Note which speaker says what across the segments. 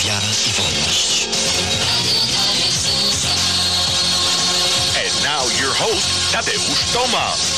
Speaker 1: wiara i wolność.
Speaker 2: And now your host, Tadeusz Tomasz.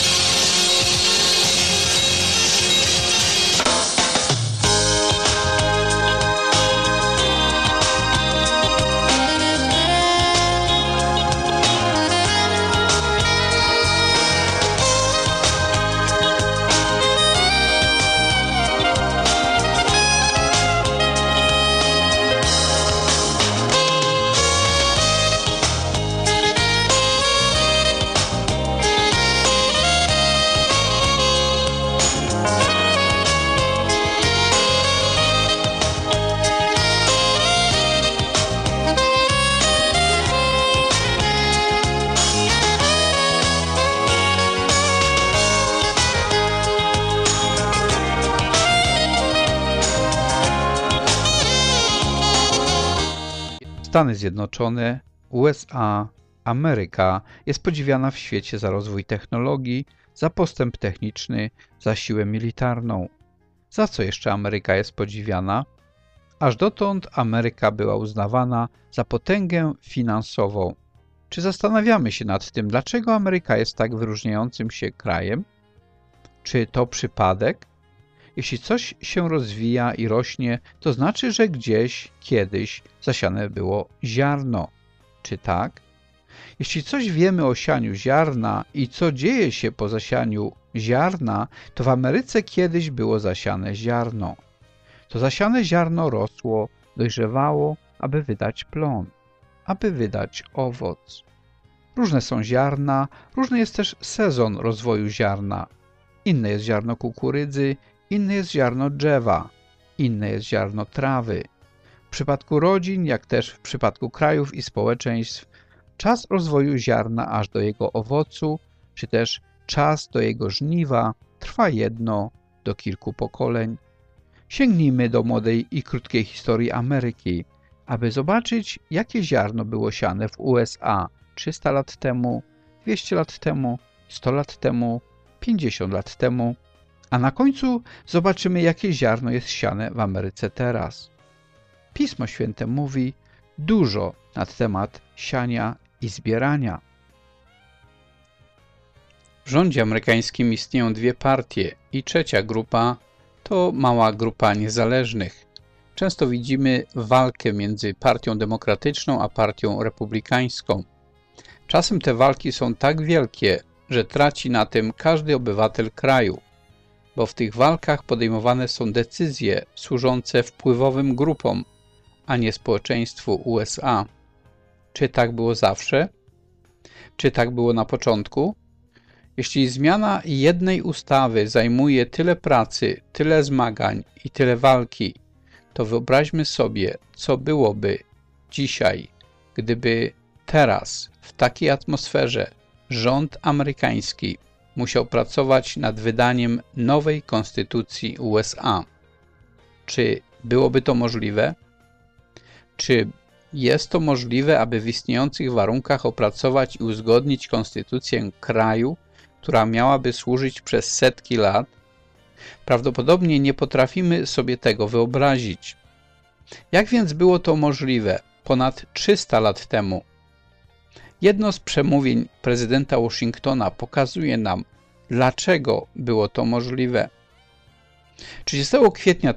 Speaker 3: Stany Zjednoczone, USA, Ameryka jest podziwiana w świecie za rozwój technologii, za postęp techniczny, za siłę militarną. Za co jeszcze Ameryka jest podziwiana? Aż dotąd Ameryka była uznawana za potęgę finansową. Czy zastanawiamy się nad tym, dlaczego Ameryka jest tak wyróżniającym się krajem? Czy to przypadek? Jeśli coś się rozwija i rośnie, to znaczy, że gdzieś, kiedyś zasiane było ziarno. Czy tak? Jeśli coś wiemy o sianiu ziarna i co dzieje się po zasianiu ziarna, to w Ameryce kiedyś było zasiane ziarno. To zasiane ziarno rosło, dojrzewało, aby wydać plon, aby wydać owoc. Różne są ziarna, różny jest też sezon rozwoju ziarna. Inne jest ziarno kukurydzy, inne jest ziarno drzewa, inne jest ziarno trawy. W przypadku rodzin, jak też w przypadku krajów i społeczeństw, czas rozwoju ziarna aż do jego owocu, czy też czas do jego żniwa trwa jedno do kilku pokoleń. Sięgnijmy do młodej i krótkiej historii Ameryki, aby zobaczyć, jakie ziarno było siane w USA 300 lat temu, 200 lat temu, 100 lat temu, 50 lat temu, a na końcu zobaczymy, jakie ziarno jest siane w Ameryce teraz. Pismo Święte mówi dużo na temat siania i zbierania. W rządzie amerykańskim istnieją dwie partie i trzecia grupa to mała grupa niezależnych. Często widzimy walkę między partią demokratyczną a partią republikańską. Czasem te walki są tak wielkie, że traci na tym każdy obywatel kraju, bo w tych walkach podejmowane są decyzje służące wpływowym grupom, a nie społeczeństwu USA. Czy tak było zawsze? Czy tak było na początku? Jeśli zmiana jednej ustawy zajmuje tyle pracy, tyle zmagań i tyle walki, to wyobraźmy sobie, co byłoby dzisiaj, gdyby teraz, w takiej atmosferze, rząd amerykański musiał pracować nad wydaniem nowej konstytucji USA. Czy byłoby to możliwe? Czy jest to możliwe, aby w istniejących warunkach opracować i uzgodnić konstytucję kraju, która miałaby służyć przez setki lat? Prawdopodobnie nie potrafimy sobie tego wyobrazić. Jak więc było to możliwe ponad 300 lat temu? Jedno z przemówień prezydenta Washingtona pokazuje nam, dlaczego było to możliwe. 30 kwietnia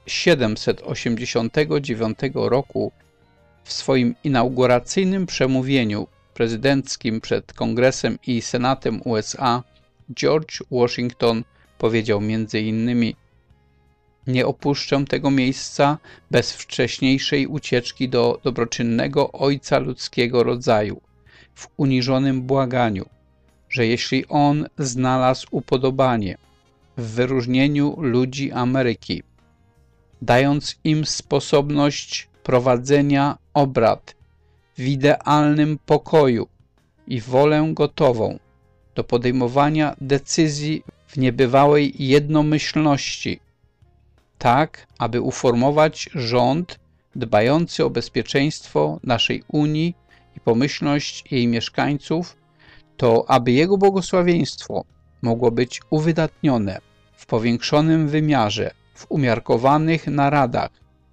Speaker 3: 1789 roku w swoim inauguracyjnym przemówieniu prezydenckim przed Kongresem i Senatem USA George Washington powiedział m.in.: nie opuszczę tego miejsca bez wcześniejszej ucieczki do dobroczynnego Ojca ludzkiego rodzaju w uniżonym błaganiu, że jeśli On znalazł upodobanie w wyróżnieniu ludzi Ameryki, dając im sposobność prowadzenia obrad w idealnym pokoju i wolę gotową do podejmowania decyzji w niebywałej jednomyślności, tak aby uformować rząd dbający o bezpieczeństwo naszej Unii i pomyślność jej mieszkańców, to aby Jego błogosławieństwo mogło być uwydatnione w powiększonym wymiarze, w umiarkowanych naradach,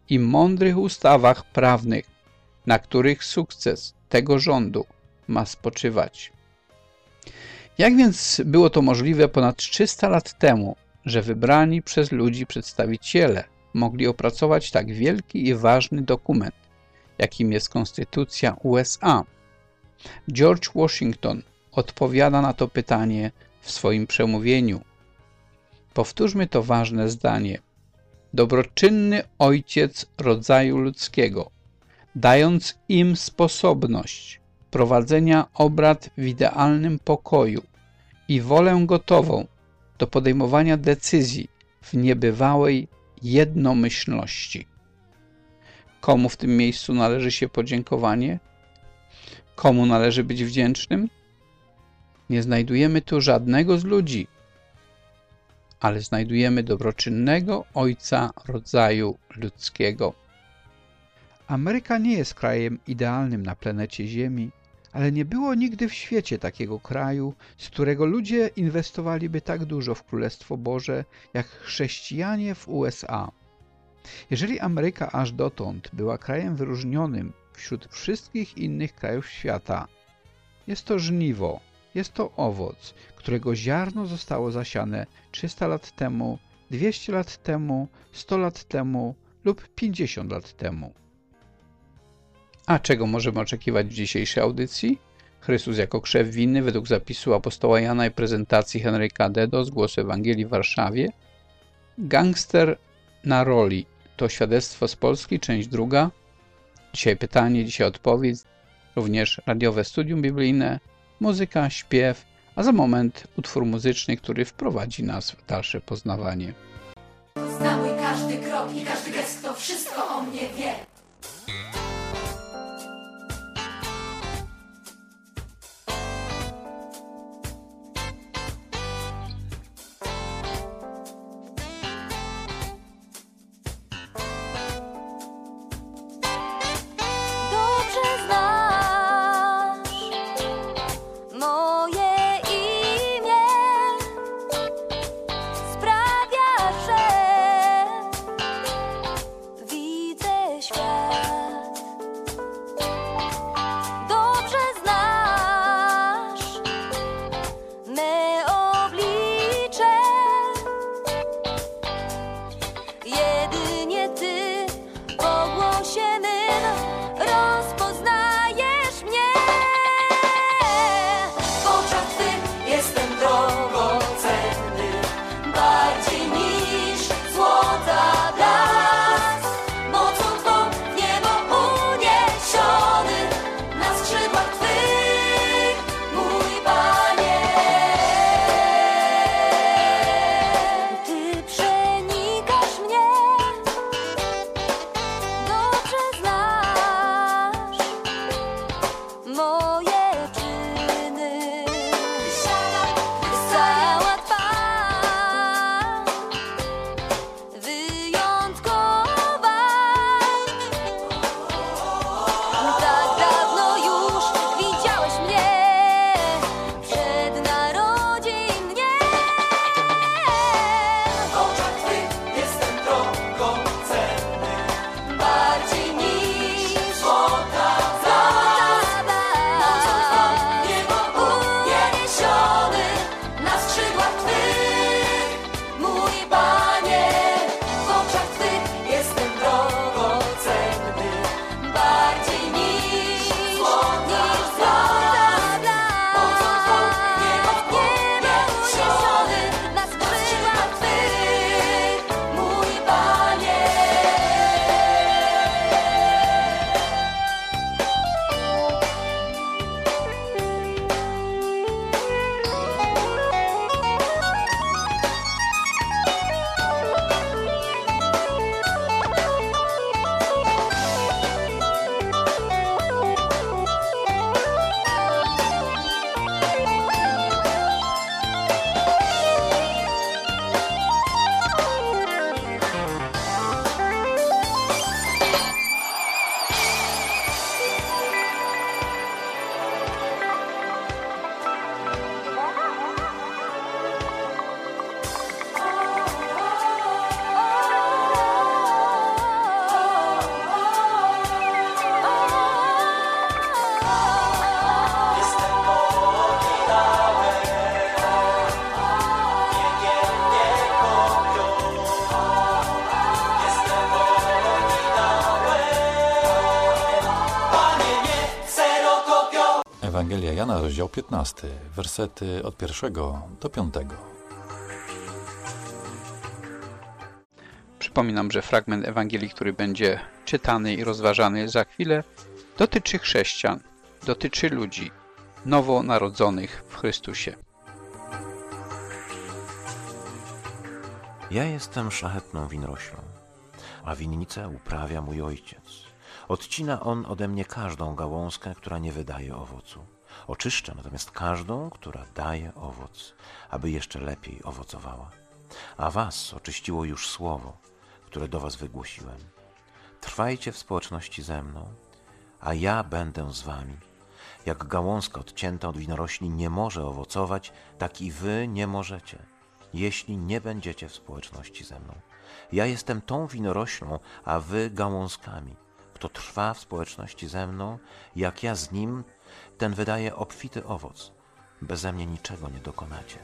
Speaker 3: i mądrych ustawach prawnych, na których sukces tego rządu ma spoczywać. Jak więc było to możliwe ponad 300 lat temu, że wybrani przez ludzi przedstawiciele mogli opracować tak wielki i ważny dokument, jakim jest Konstytucja USA? George Washington odpowiada na to pytanie w swoim przemówieniu. Powtórzmy to ważne zdanie. Dobroczynny ojciec rodzaju ludzkiego, dając im sposobność prowadzenia obrad w idealnym pokoju i wolę gotową do podejmowania decyzji w niebywałej jednomyślności. Komu w tym miejscu należy się podziękowanie? Komu należy być wdzięcznym? Nie znajdujemy tu żadnego z ludzi, ale znajdujemy dobroczynnego Ojca rodzaju ludzkiego. Ameryka nie jest krajem idealnym na planecie Ziemi, ale nie było nigdy w świecie takiego kraju, z którego ludzie inwestowaliby tak dużo w Królestwo Boże, jak chrześcijanie w USA. Jeżeli Ameryka aż dotąd była krajem wyróżnionym wśród wszystkich innych krajów świata, jest to żniwo, jest to owoc, którego ziarno zostało zasiane 300 lat temu, 200 lat temu, 100 lat temu lub 50 lat temu. A czego możemy oczekiwać w dzisiejszej audycji? Chrystus jako krzew winny według zapisu apostoła Jana i prezentacji Henryka Dedo z Głosu Ewangelii w Warszawie. Gangster na roli. To świadectwo z Polski, część druga. Dzisiaj pytanie, dzisiaj odpowiedź. Również radiowe studium biblijne, muzyka, śpiew, a za moment utwór muzyczny, który wprowadzi nas w dalsze poznawanie.
Speaker 1: Zna mój każdy krok i każdy gest, to wszystko o mnie wie.
Speaker 4: Świat. Ewangelia Jana, rozdział 15, wersety od 1 do 5.
Speaker 3: Przypominam, że fragment Ewangelii, który będzie czytany i rozważany za chwilę, dotyczy chrześcijan, dotyczy ludzi nowonarodzonych w Chrystusie.
Speaker 5: Ja jestem szlachetną winoroślą, a winnicę uprawia mój ojciec. Odcina on ode mnie każdą gałązkę, która nie wydaje owocu. Oczyszcza natomiast każdą, która daje owoc, aby jeszcze lepiej owocowała. A was oczyściło już słowo, które do was wygłosiłem. Trwajcie w społeczności ze mną, a ja będę z wami. Jak gałązka odcięta od winorośli nie może owocować, tak i wy nie możecie, jeśli nie będziecie w społeczności ze mną. Ja jestem tą winoroślą, a wy gałązkami. Kto trwa w społeczności ze mną, jak ja z nim, ten wydaje obfity owoc. Beze mnie niczego nie dokonacie.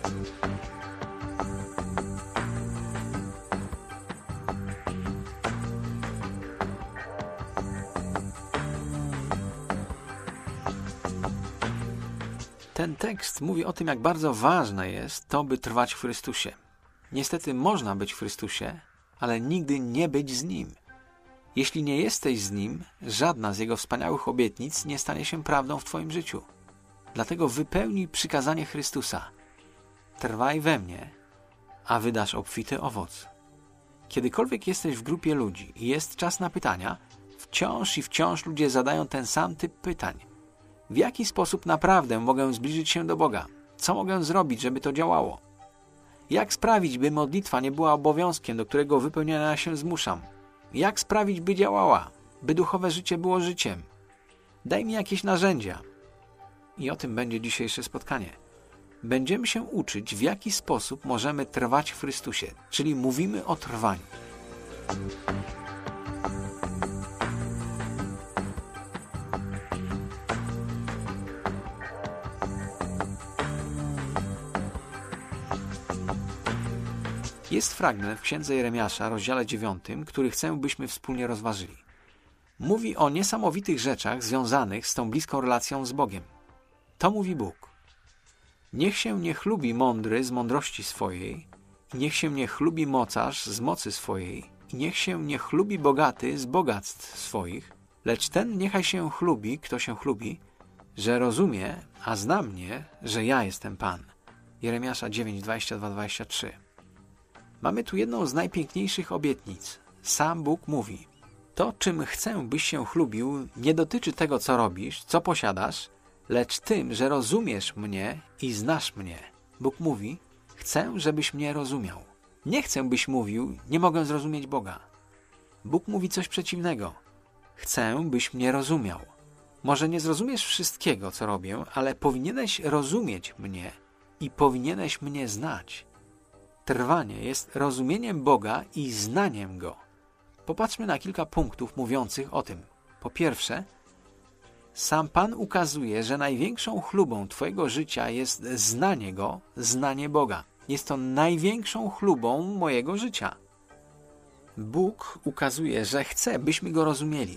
Speaker 6: Ten tekst mówi o tym, jak bardzo ważne jest to, by trwać w Chrystusie. Niestety można być w Chrystusie, ale nigdy nie być z Nim. Jeśli nie jesteś z Nim, żadna z Jego wspaniałych obietnic nie stanie się prawdą w Twoim życiu. Dlatego wypełnij przykazanie Chrystusa. Trwaj we mnie, a wydasz obfity owoc. Kiedykolwiek jesteś w grupie ludzi i jest czas na pytania, wciąż i wciąż ludzie zadają ten sam typ pytań. W jaki sposób naprawdę mogę zbliżyć się do Boga? Co mogę zrobić, żeby to działało? Jak sprawić, by modlitwa nie była obowiązkiem, do którego wypełniania się zmuszam? Jak sprawić, by działała? By duchowe życie było życiem? Daj mi jakieś narzędzia. I o tym będzie dzisiejsze spotkanie. Będziemy się uczyć, w jaki sposób możemy trwać w Chrystusie, czyli mówimy o trwaniu. Jest fragment w Księdze Jeremiasza, rozdziale 9, który chcę, byśmy wspólnie rozważyli. Mówi o niesamowitych rzeczach związanych z tą bliską relacją z Bogiem. To mówi Bóg. Niech się nie chlubi mądry z mądrości swojej, i niech się nie chlubi mocarz z mocy swojej, i niech się nie chlubi bogaty z bogactw swoich, lecz ten niechaj się chlubi, kto się chlubi, że rozumie, a zna mnie, że ja jestem Pan. Jeremiasza 9, 22-23. Mamy tu jedną z najpiękniejszych obietnic. Sam Bóg mówi: to, czym chcę, byś się chlubił, nie dotyczy tego, co robisz, co posiadasz, lecz tym, że rozumiesz mnie i znasz mnie. Bóg mówi: chcę, żebyś mnie rozumiał. Nie chcę, byś mówił: nie mogę zrozumieć Boga. Bóg mówi coś przeciwnego. Chcę, byś mnie rozumiał. Może nie zrozumiesz wszystkiego, co robię, ale powinieneś rozumieć mnie i powinieneś mnie znać. Trwanie jest rozumieniem Boga i znaniem Go. Popatrzmy na kilka punktów mówiących o tym. Po pierwsze, sam Pan ukazuje, że największą chlubą Twojego życia jest znanie Go, znanie Boga. Jest to największą chlubą mojego życia. Bóg ukazuje, że chce, byśmy Go rozumieli.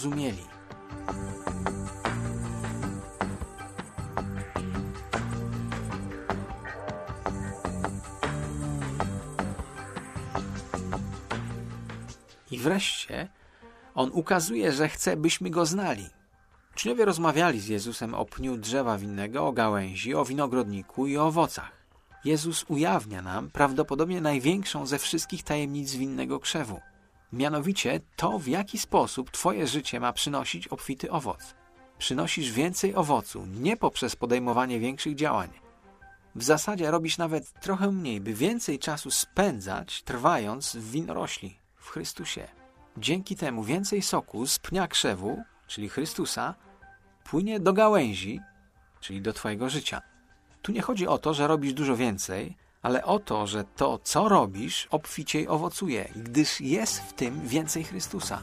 Speaker 6: I wreszcie On ukazuje, że chce, byśmy Go znali. Uczniowie rozmawiali z Jezusem o pniu drzewa winnego, o gałęzi, o winogrodniku i o owocach. Jezus ujawnia nam prawdopodobnie największą ze wszystkich tajemnic winnego krzewu. Mianowicie to, w jaki sposób Twoje życie ma przynosić obfity owoc. Przynosisz więcej owocu nie poprzez podejmowanie większych działań. W zasadzie robisz nawet trochę mniej, by więcej czasu spędzać, trwając w winorośli, w Chrystusie. Dzięki temu więcej soku z pnia krzewu, czyli Chrystusa, płynie do gałęzi, czyli do Twojego życia. Tu nie chodzi o to, że robisz dużo więcej, ale o to, że to, co robisz, obficiej owocuje, gdyż jest w tym więcej Chrystusa.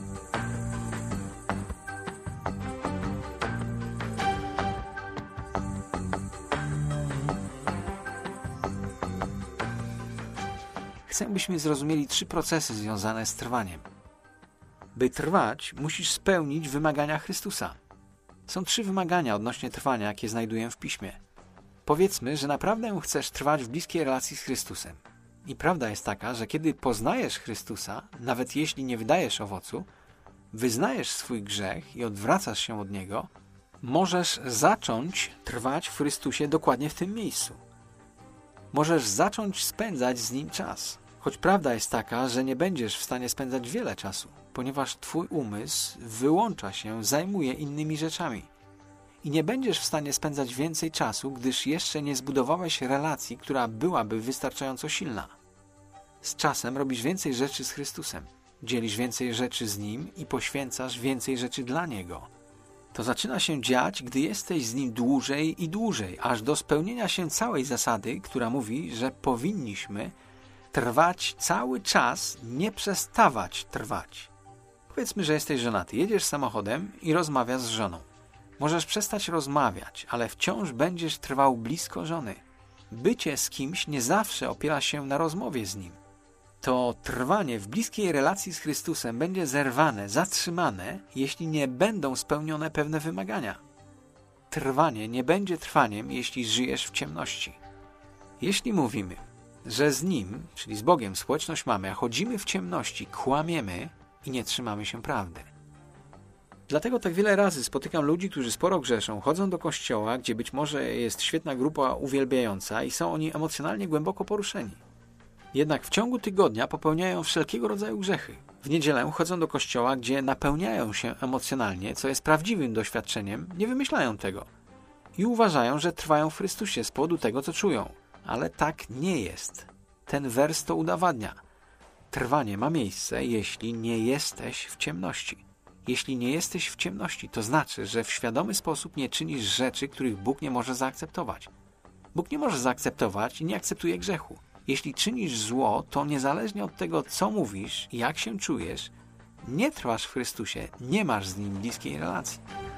Speaker 6: Chcę, byśmy zrozumieli 3 procesy związane z trwaniem. By trwać, musisz spełnić wymagania Chrystusa. Są 3 wymagania odnośnie trwania, jakie znajduję w Piśmie. Powiedzmy, że naprawdę chcesz trwać w bliskiej relacji z Chrystusem. I prawda jest taka, że kiedy poznajesz Chrystusa, nawet jeśli nie wydajesz owocu, wyznajesz swój grzech i odwracasz się od niego, możesz zacząć trwać w Chrystusie dokładnie w tym miejscu. Możesz zacząć spędzać z Nim czas. Choć prawda jest taka, że nie będziesz w stanie spędzać wiele czasu, ponieważ twój umysł wyłącza się, zajmuje innymi rzeczami. I nie będziesz w stanie spędzać więcej czasu, gdyż jeszcze nie zbudowałeś relacji, która byłaby wystarczająco silna. Z czasem robisz więcej rzeczy z Chrystusem, dzielisz więcej rzeczy z Nim i poświęcasz więcej rzeczy dla Niego. To zaczyna się dziać, gdy jesteś z Nim dłużej i dłużej, aż do spełnienia się całej zasady, która mówi, że powinniśmy trwać cały czas, nie przestawać trwać. Powiedzmy, że jesteś żonaty, jedziesz samochodem i rozmawiasz z żoną. Możesz przestać rozmawiać, ale wciąż będziesz trwał blisko żony. Bycie z kimś nie zawsze opiera się na rozmowie z nim. To trwanie w bliskiej relacji z Chrystusem będzie zerwane, zatrzymane, jeśli nie będą spełnione pewne wymagania. Trwanie nie będzie trwaniem, jeśli żyjesz w ciemności. Jeśli mówimy, że z Nim, czyli z Bogiem, społeczność mamy, a chodzimy w ciemności, kłamiemy i nie trzymamy się prawdy. Dlatego tak wiele razy spotykam ludzi, którzy sporo grzeszą, chodzą do kościoła, gdzie być może jest świetna grupa uwielbiająca i są oni emocjonalnie głęboko poruszeni. Jednak w ciągu tygodnia popełniają wszelkiego rodzaju grzechy. W niedzielę chodzą do kościoła, gdzie napełniają się emocjonalnie, co jest prawdziwym doświadczeniem, nie wymyślają tego. I uważają, że trwają w Chrystusie z powodu tego, co czują. Ale tak nie jest. Ten wers to udowadnia. Trwanie ma miejsce, jeśli nie jesteś w ciemności. Jeśli nie jesteś w ciemności, to znaczy, że w świadomy sposób nie czynisz rzeczy, których Bóg nie może zaakceptować. Bóg nie może zaakceptować i nie akceptuje grzechu. Jeśli czynisz zło, to niezależnie od tego, co mówisz i jak się czujesz, nie trwasz w Chrystusie, nie masz z Nim bliskiej relacji.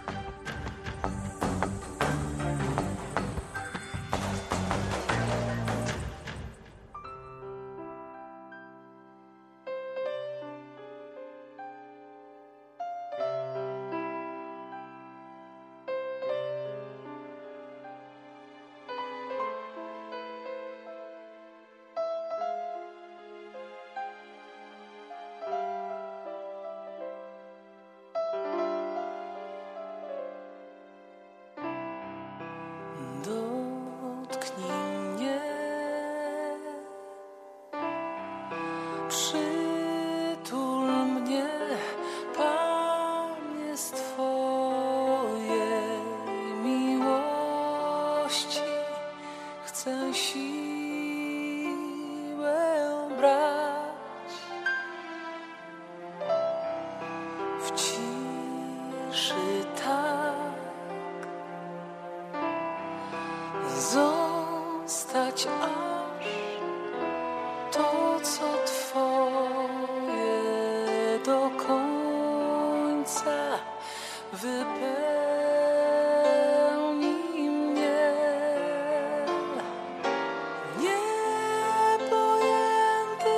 Speaker 7: Dotknij mnie, przytul mnie, Panie, z Twojej miłości chcę siłę brać w ciszy tak. Zostać aż to, co Twoje do końca wypełni mnie. Niepojęty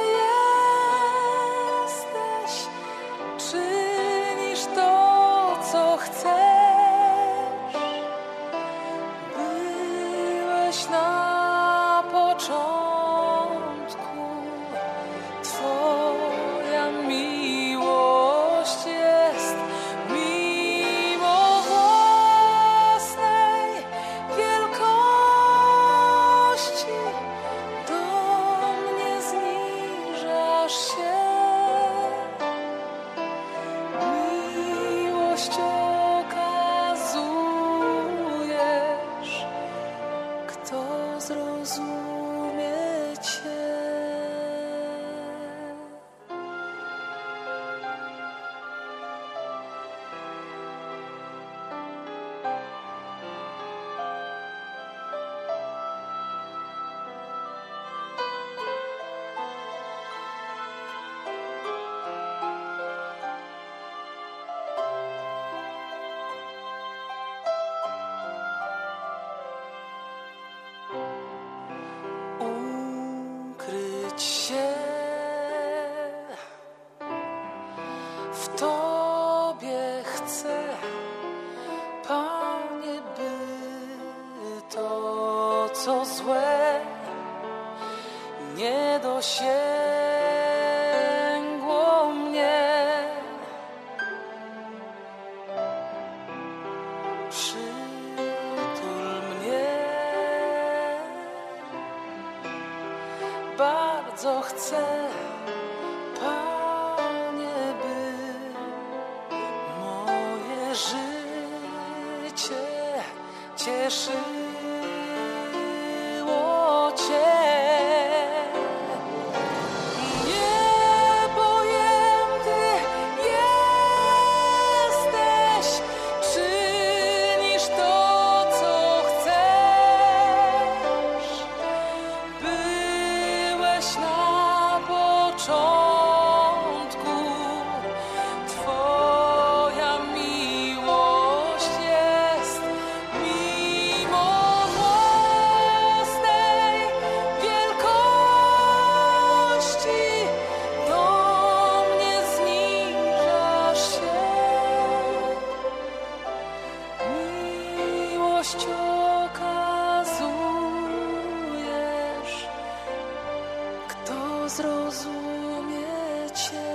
Speaker 7: jesteś, czynisz to, co chcesz. Na początku Twoja miłość jest mimo własnej wielkości do mnie zniżasz się. Miłość okazujesz, kto zrozumie Cię. co złe nie dosięgło mnie. Przytul mnie, bardzo chcę, Panie, by moje życie cieszyło Cię. Niepojęty jesteś, czynisz to, co chcesz. Byłeś na początku, Twoja miłość jest mimo własnej wielkości. Do mnie zniżasz się, miłość okazujesz. Kto zrozumie Cię?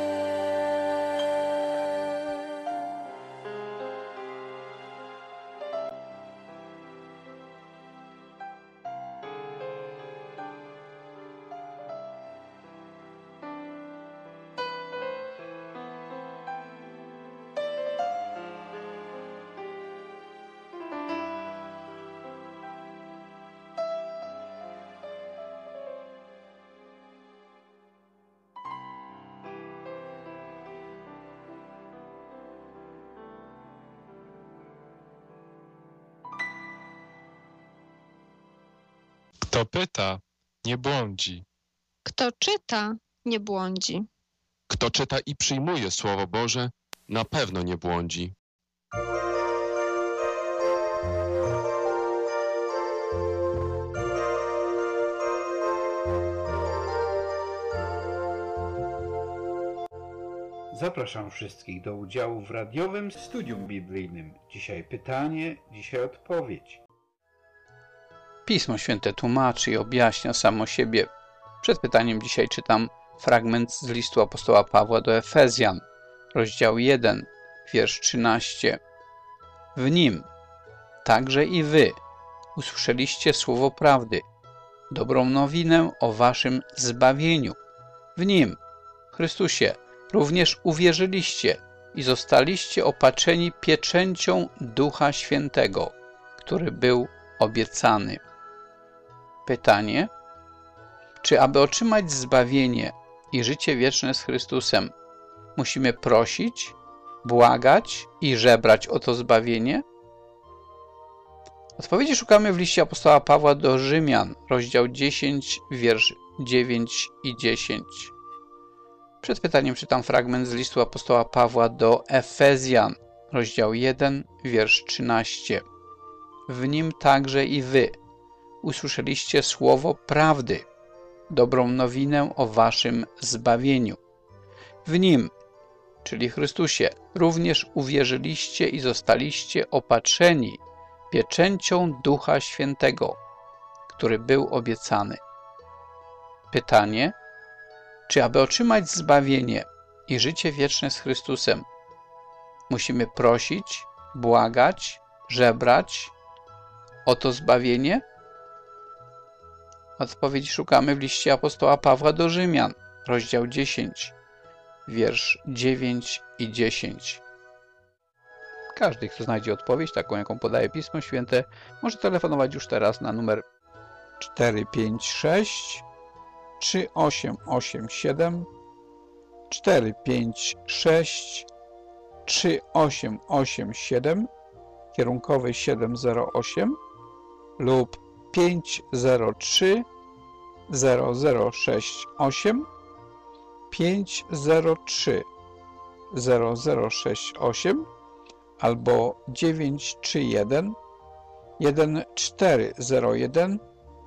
Speaker 8: Kto pyta, nie błądzi.
Speaker 9: Kto czyta, nie błądzi.
Speaker 8: Kto czyta i przyjmuje Słowo Boże, na pewno nie błądzi.
Speaker 3: Zapraszam wszystkich do udziału w radiowym studium biblijnym. Dzisiaj pytanie, dzisiaj odpowiedź. Pismo Święte tłumaczy i objaśnia samo siebie. Przed pytaniem dzisiaj czytam fragment z listu apostoła Pawła do Efezjan, rozdział 1, wiersz 13. W nim także i wy usłyszeliście słowo prawdy, dobrą nowinę o waszym zbawieniu. W nim, Chrystusie, również uwierzyliście i zostaliście opatrzeni pieczęcią Ducha Świętego, który był obiecany. Pytanie: czy aby otrzymać zbawienie i życie wieczne z Chrystusem, musimy prosić, błagać i żebrać o to zbawienie? Odpowiedzi szukamy w liście apostoła Pawła do Rzymian, rozdział 10, wiersz 9 i 10. Przed pytaniem czytam fragment z listu apostoła Pawła do Efezjan, rozdział 1, wiersz 13. W nim także i wy usłyszeliście słowo prawdy, dobrą nowinę o waszym zbawieniu. W nim, czyli Chrystusie, również uwierzyliście i zostaliście opatrzeni pieczęcią Ducha Świętego, który był obiecany. Pytanie: czy aby otrzymać zbawienie i życie wieczne z Chrystusem, musimy prosić, błagać, żebrać o to zbawienie? Odpowiedzi szukamy w liście apostoła Pawła do Rzymian, rozdział 10, wiersz 9 i 10. Każdy, kto znajdzie odpowiedź, taką jaką podaje Pismo Święte, może telefonować już teraz na numer 456 3887 456 3887 kierunkowy 708 lub 503 0068 503 0068 albo 931 1401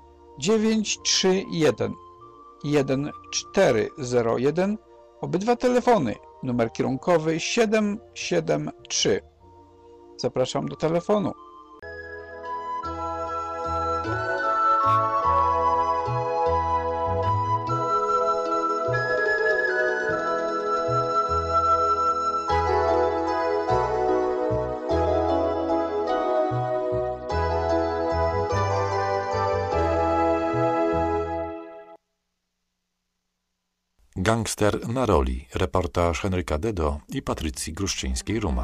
Speaker 3: 931 1401. Obydwa telefony, numer kierunkowy 773. Zapraszam do telefonu.
Speaker 4: Gangster na roli. Reportaż Henryka Dedo i Patrycji Gruszczyńskiej-Ruman.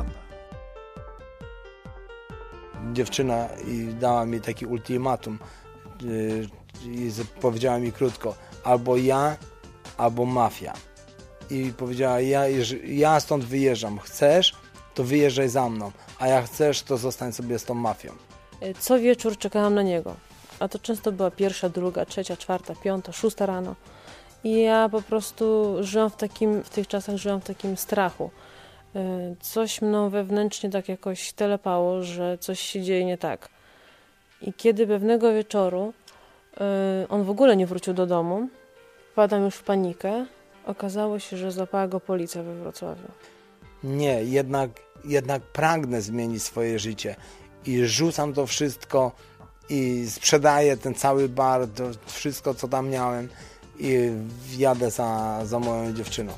Speaker 10: Dziewczyna dała mi taki ultimatum i powiedziała mi krótko: albo ja, albo mafia. I powiedziała: ja stąd wyjeżdżam. Chcesz, to wyjeżdżaj za mną, a jak chcesz, to zostań sobie z tą mafią.
Speaker 11: Co wieczór czekałam na niego, a to często była 1., 2., 3., 4., 5., 6 rano. I ja po prostu w tych czasach żyłam w takim strachu. Coś mną wewnętrznie tak jakoś telepało, że coś się dzieje nie tak. I kiedy pewnego wieczoru on w ogóle nie wrócił do domu, wpadam już w panikę. Okazało się, że złapała go policja we Wrocławiu.
Speaker 10: Nie, jednak pragnę zmienić swoje życie i rzucam to wszystko i sprzedaję ten cały bar, to wszystko, co tam miałem, i jadę za moją dziewczyną.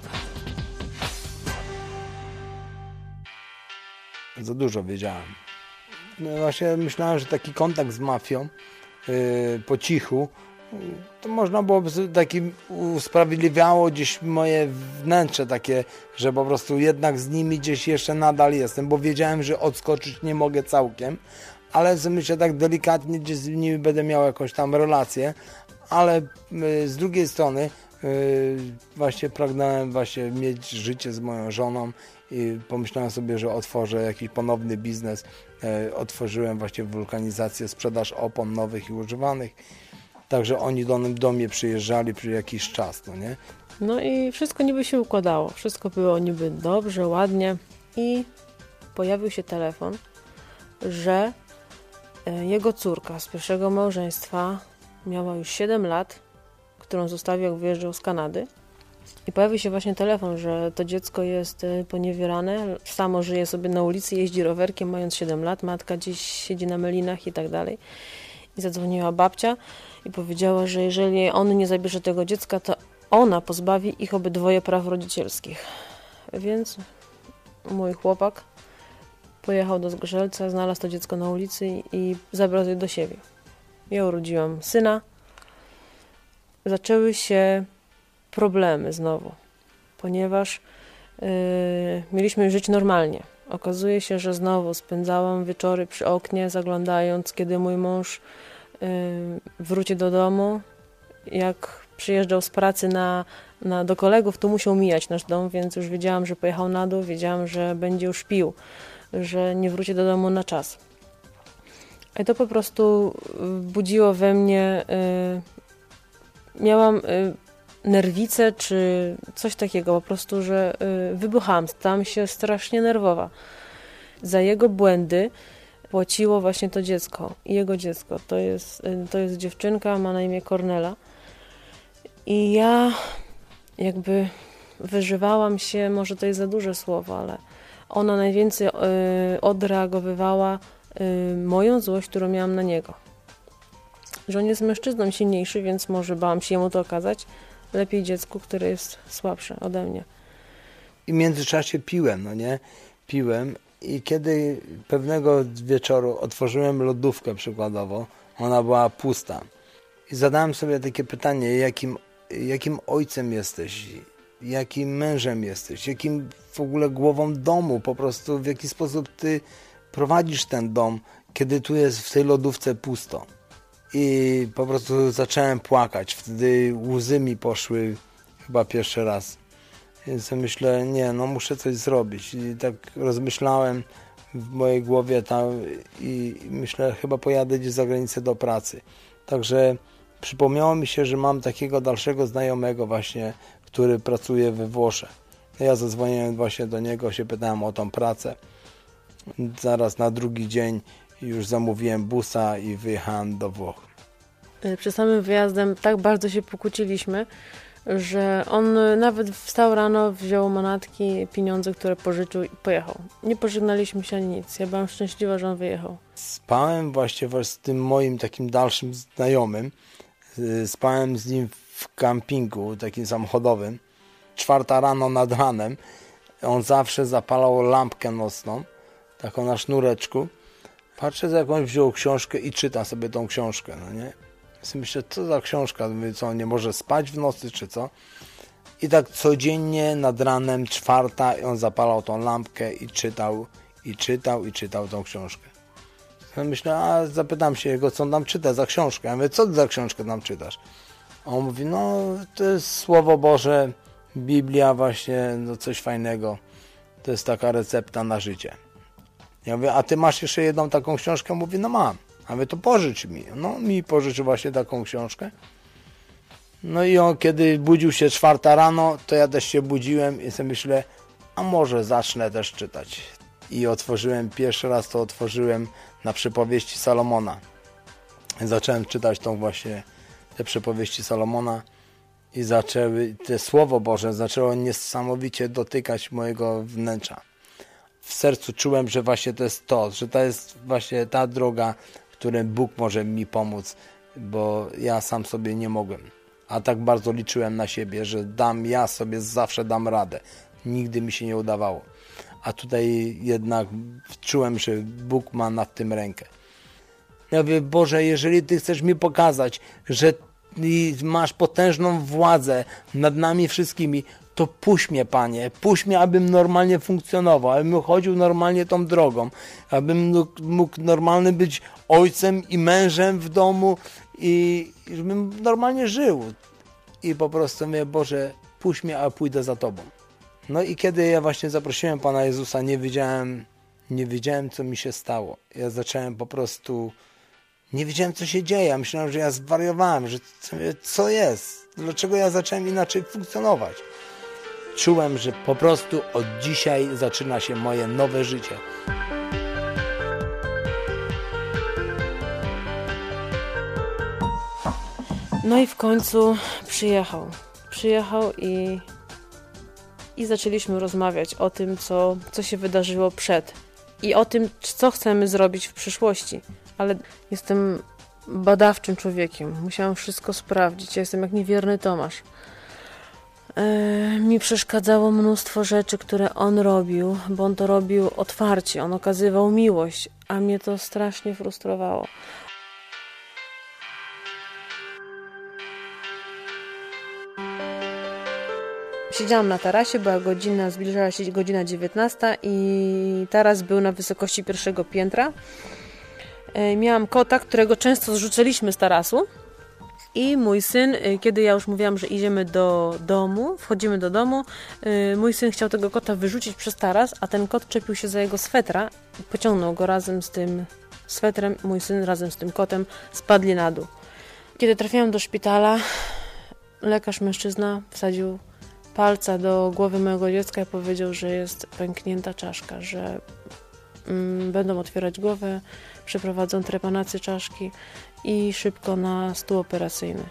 Speaker 10: Za dużo wiedziałem. No właśnie myślałem, że taki kontakt z mafią po cichu, to można byłoby takim usprawiedliwiało gdzieś moje wnętrze takie, że po prostu jednak z nimi gdzieś jeszcze nadal jestem, bo wiedziałem, że odskoczyć nie mogę całkiem, ale myślę, tak delikatnie gdzieś z nimi będę miał jakąś tam relację, ale z drugiej strony właśnie pragnąłem właśnie mieć życie z moją żoną i pomyślałem sobie, że otworzę jakiś ponowny biznes. Otworzyłem właśnie wulkanizację, sprzedaż opon nowych i używanych. Także oni do mnie przyjeżdżali przez jakiś czas, no nie?
Speaker 11: No i wszystko niby się układało. Wszystko było niby dobrze, ładnie. I pojawił się telefon, że jego córka z pierwszego małżeństwa miała już 7 lat, którą zostawił, jak wyjeżdżał z Kanady. I pojawił się właśnie telefon, że to dziecko jest poniewierane, samo żyje sobie na ulicy, jeździ rowerkiem, mając 7 lat, matka gdzieś siedzi na melinach i tak dalej. I zadzwoniła babcia i powiedziała, że jeżeli on nie zabierze tego dziecka, to ona pozbawi ich obydwoje praw rodzicielskich. Więc mój chłopak pojechał do Zgorzelca, znalazł to dziecko na ulicy i zabrał je do siebie. Ja urodziłam syna. Zaczęły się problemy znowu, ponieważ mieliśmy żyć normalnie. Okazuje się, że znowu spędzałam wieczory przy oknie, zaglądając, kiedy mój mąż wróci do domu. Jak przyjeżdżał z pracy do kolegów, to musiał mijać nasz dom, więc już wiedziałam, że pojechał na dół, wiedziałam, że będzie już pił, że nie wróci do domu na czas. I to po prostu budziło we mnie, miałam nerwicę czy coś takiego, po prostu, że wybuchałam, stałam się strasznie nerwowa. Za jego błędy płaciło właśnie to dziecko i jego dziecko. To jest dziewczynka, ma na imię Kornela. I ja jakby wyżywałam się, może to jest za duże słowo, ale ona najwięcej odreagowywała moją złość, którą miałam na niego. Że on jest mężczyzną silniejszy, więc może bałam się jemu to okazać. Lepiej dziecku, które jest słabsze ode mnie.
Speaker 10: I w międzyczasie piłem, no nie? Piłem i kiedy pewnego wieczoru otworzyłem lodówkę przykładowo, ona była pusta. I zadałem sobie takie pytanie, jakim ojcem jesteś? Jakim mężem jesteś? Jakim w ogóle głową domu? Po prostu w jaki sposób ty prowadzisz ten dom, kiedy tu jest w tej lodówce pusto? I po prostu zacząłem płakać. Wtedy łzy mi poszły chyba pierwszy raz. Więc myślę, muszę coś zrobić. I tak rozmyślałem w mojej głowie tam i myślę, chyba pojadę gdzieś za granicę do pracy. Także przypomniało mi się, że mam takiego dalszego znajomego właśnie, który pracuje we Włoszech. Ja zadzwoniłem właśnie do niego, się pytałem o tą pracę. Zaraz na drugi dzień już zamówiłem busa i wyjechałem do Włoch.
Speaker 11: Przed samym wyjazdem tak bardzo się pokłóciliśmy, że on nawet wstał rano, wziął manatki, pieniądze, które pożyczył i pojechał. Nie pożegnaliśmy się ani nic. Ja byłam szczęśliwa, że on wyjechał. Spałem
Speaker 10: właśnie z tym moim takim dalszym znajomym. Spałem z nim w kampingu takim samochodowym. 4 rano nad ranem. On zawsze zapalał lampkę nocną, taką na sznureczku. Patrzę, jak on wziął książkę i czyta sobie tą książkę, no nie? Myślę, co za książka? Mówię, co, nie może spać w nocy, czy co? I tak codziennie nad ranem 4 i on zapalał tą lampkę i czytał tą książkę. Ja myślę, a zapytam się jego, co on tam czyta za książkę. Ja mówię, co ty za książkę tam czytasz? A on mówi, no to jest Słowo Boże, Biblia właśnie, no coś fajnego. To jest taka recepta na życie. Ja mówię, a ty masz jeszcze jedną taką książkę? Mówi, no mam. A mówię, to pożycz mi. No mi pożyczył właśnie taką książkę. No i on, kiedy budził się 4 rano, to ja też się budziłem i sobie myślę, a może zacznę też czytać. I pierwszy raz to otworzyłem na przypowieści Salomona. Zacząłem czytać te przypowieści Salomona i te Słowo Boże zaczęło niesamowicie dotykać mojego wnętrza. W sercu czułem, że właśnie to jest że to jest właśnie ta droga, w której Bóg może mi pomóc, bo ja sam sobie nie mogłem. A tak bardzo liczyłem na siebie, że ja sobie zawsze dam radę. Nigdy mi się nie udawało. A tutaj jednak czułem, że Bóg ma nad tym rękę. Ja mówię, Boże, jeżeli Ty chcesz mi pokazać, że masz potężną władzę nad nami wszystkimi, to puść mnie, Panie, puść mnie, abym normalnie funkcjonował, abym chodził normalnie tą drogą, abym mógł normalnie być ojcem i mężem w domu i żebym normalnie żył. I po prostu mówię, Boże, puść mnie, a pójdę za Tobą. No i kiedy ja właśnie zaprosiłem Pana Jezusa, nie wiedziałem, co mi się stało. Ja zacząłem nie wiedziałem, co się dzieje. Myślałem, że ja zwariowałem, że co jest? Dlaczego ja zacząłem inaczej funkcjonować? Czułem, że po prostu od dzisiaj zaczyna się moje nowe życie.
Speaker 11: No i w końcu przyjechał i zaczęliśmy rozmawiać o tym, co się wydarzyło przed i o tym, co chcemy zrobić w przyszłości. Ale jestem badawczym człowiekiem. Musiałam wszystko sprawdzić. Ja jestem jak niewierny Tomasz. Mi przeszkadzało mnóstwo rzeczy, które on robił, bo on to robił otwarcie. On okazywał miłość, a mnie to strasznie frustrowało. Siedziałam na tarasie, zbliżała się godzina 19 i taras był na wysokości 1. piętra. Miałam kota, którego często zrzucaliśmy z tarasu i mój syn, kiedy ja już mówiłam, że idziemy do domu, wchodzimy do domu, mój syn chciał tego kota wyrzucić przez taras, a ten kot czepił się za jego swetra i pociągnął go razem z tym swetrem. Mój syn razem z tym kotem spadli na dół. Kiedy trafiłam do szpitala, lekarz mężczyzna wsadził palca do głowy mojego dziecka i powiedział, że jest pęknięta czaszka, że będą otwierać głowę, przeprowadzą trepanację czaszki i szybko na stół operacyjny.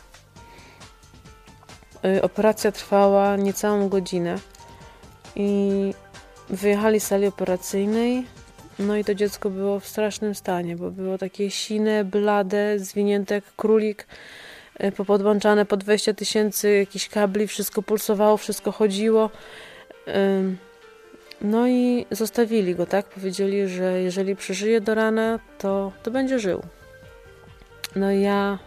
Speaker 11: Operacja trwała niecałą godzinę i wyjechali z sali operacyjnej, no i to dziecko było w strasznym stanie, bo było takie sine, blade, zwinięte jak królik, popodłączane po 20 000 jakichś kabli, wszystko pulsowało, wszystko chodziło. No i zostawili go, tak? Powiedzieli, że jeżeli przeżyje do rana, to będzie żył. No i ja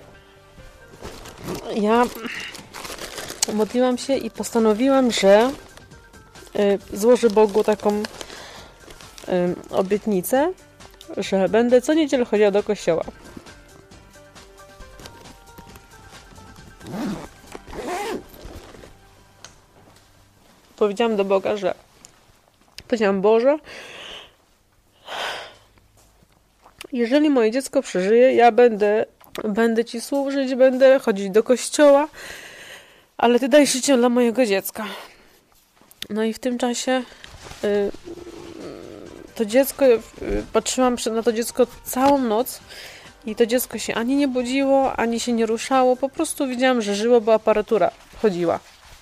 Speaker 11: modliłam się i postanowiłam, że złożę Bogu taką obietnicę, że będę co niedzielę chodziła do kościoła. Powiedziałam do Boga, powiedziałam, Boże, jeżeli moje dziecko przeżyje, ja będę Ci służyć, będę chodzić do kościoła, ale Ty daj życie dla mojego dziecka. No i w tym czasie to dziecko, patrzyłam na to dziecko całą noc i to dziecko się ani nie budziło, ani się nie ruszało, po prostu widziałam, że żyło, bo aparatura chodziła.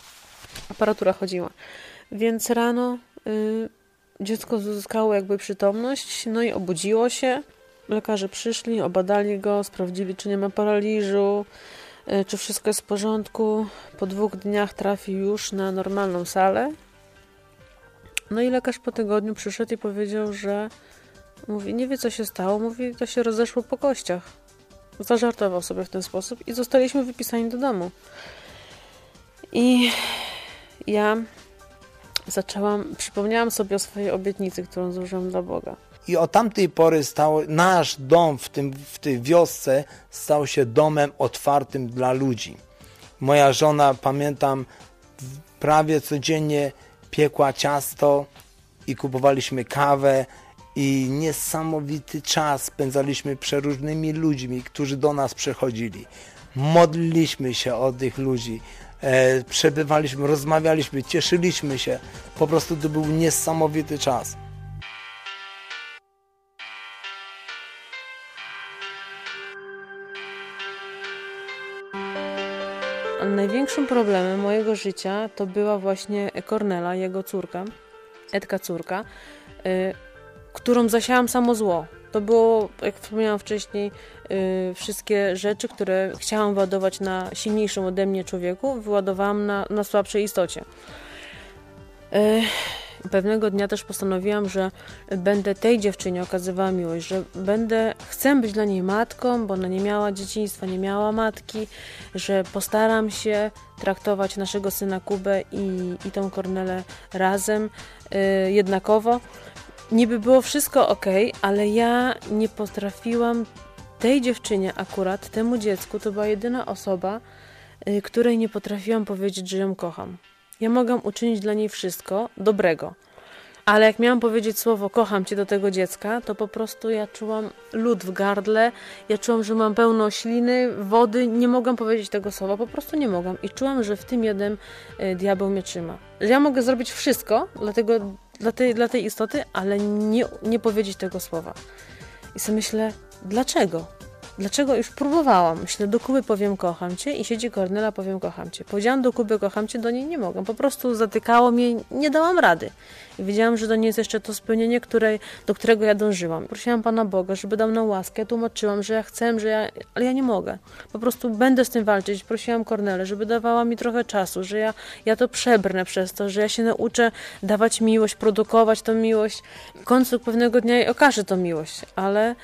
Speaker 11: Więc rano dziecko uzyskało jakby przytomność, no i obudziło się. Lekarze przyszli, obadali go, sprawdzili, czy nie ma paraliżu, czy wszystko jest w porządku. Po 2 dniach trafił już na normalną salę. No i lekarz po tygodniu przyszedł i powiedział, że mówi, nie wie co się stało, mówi, to się rozeszło po kościach. Zażartował sobie w ten sposób i zostaliśmy wypisani do domu. I ja przypomniałam sobie o swojej obietnicy, którą złożyłam dla Boga.
Speaker 10: I od tamtej pory nasz dom w tej wiosce stał się domem otwartym dla ludzi. Moja żona, pamiętam, prawie codziennie piekła ciasto i kupowaliśmy kawę i niesamowity czas spędzaliśmy przeróżnymi ludźmi, którzy do nas przychodzili. Modliliśmy się o tych ludzi, przebywaliśmy, rozmawialiśmy, cieszyliśmy się. Po prostu to był niesamowity czas.
Speaker 11: Największym problemem mojego życia to była właśnie Kornela, jego córka, Edka córka, którą zasiałam samo zło. To było, jak wspomniałam wcześniej, wszystkie rzeczy, które chciałam wyładować na silniejszym ode mnie człowieku, wyładowałam na słabszej istocie. Pewnego dnia też postanowiłam, że będę tej dziewczynie okazywała miłość, że chcę być dla niej matką, bo ona nie miała dzieciństwa, nie miała matki, że postaram się traktować naszego syna Kubę i tą Kornelę razem, jednakowo. Niby było wszystko okej, ale ja nie potrafiłam tej dziewczynie akurat, temu dziecku, to była jedyna osoba, której nie potrafiłam powiedzieć, że ją kocham. Ja mogłam uczynić dla niej wszystko dobrego, ale jak miałam powiedzieć słowo kocham cię do tego dziecka, to po prostu ja czułam lód w gardle, ja czułam, że mam pełno śliny, wody, nie mogłam powiedzieć tego słowa, po prostu nie mogłam i czułam, że w tym jednym diabeł mnie trzyma. Ja mogę zrobić wszystko dla tej istoty, ale nie powiedzieć tego słowa. I sobie myślę, dlaczego? Dlaczego? Już próbowałam. Myślę, do Kuby powiem kocham cię i siedzi Kornela, powiem kocham cię. Powiedziałam do Kuby kocham cię, do niej nie mogłam. Po prostu zatykało mnie, nie dałam rady. I wiedziałam, że do niej jest jeszcze to spełnienie, do którego ja dążyłam. Prosiłam Pana Boga, żeby dał nam łaskę. Tłumaczyłam, że ja chcę, ale ja nie mogę. Po prostu będę z tym walczyć. Prosiłam Kornelę, żeby dawała mi trochę czasu, że ja to przebrnę przez to, że ja się nauczę dawać miłość, produkować tą miłość. W końcu pewnego dnia jej okaże tą miłość, ale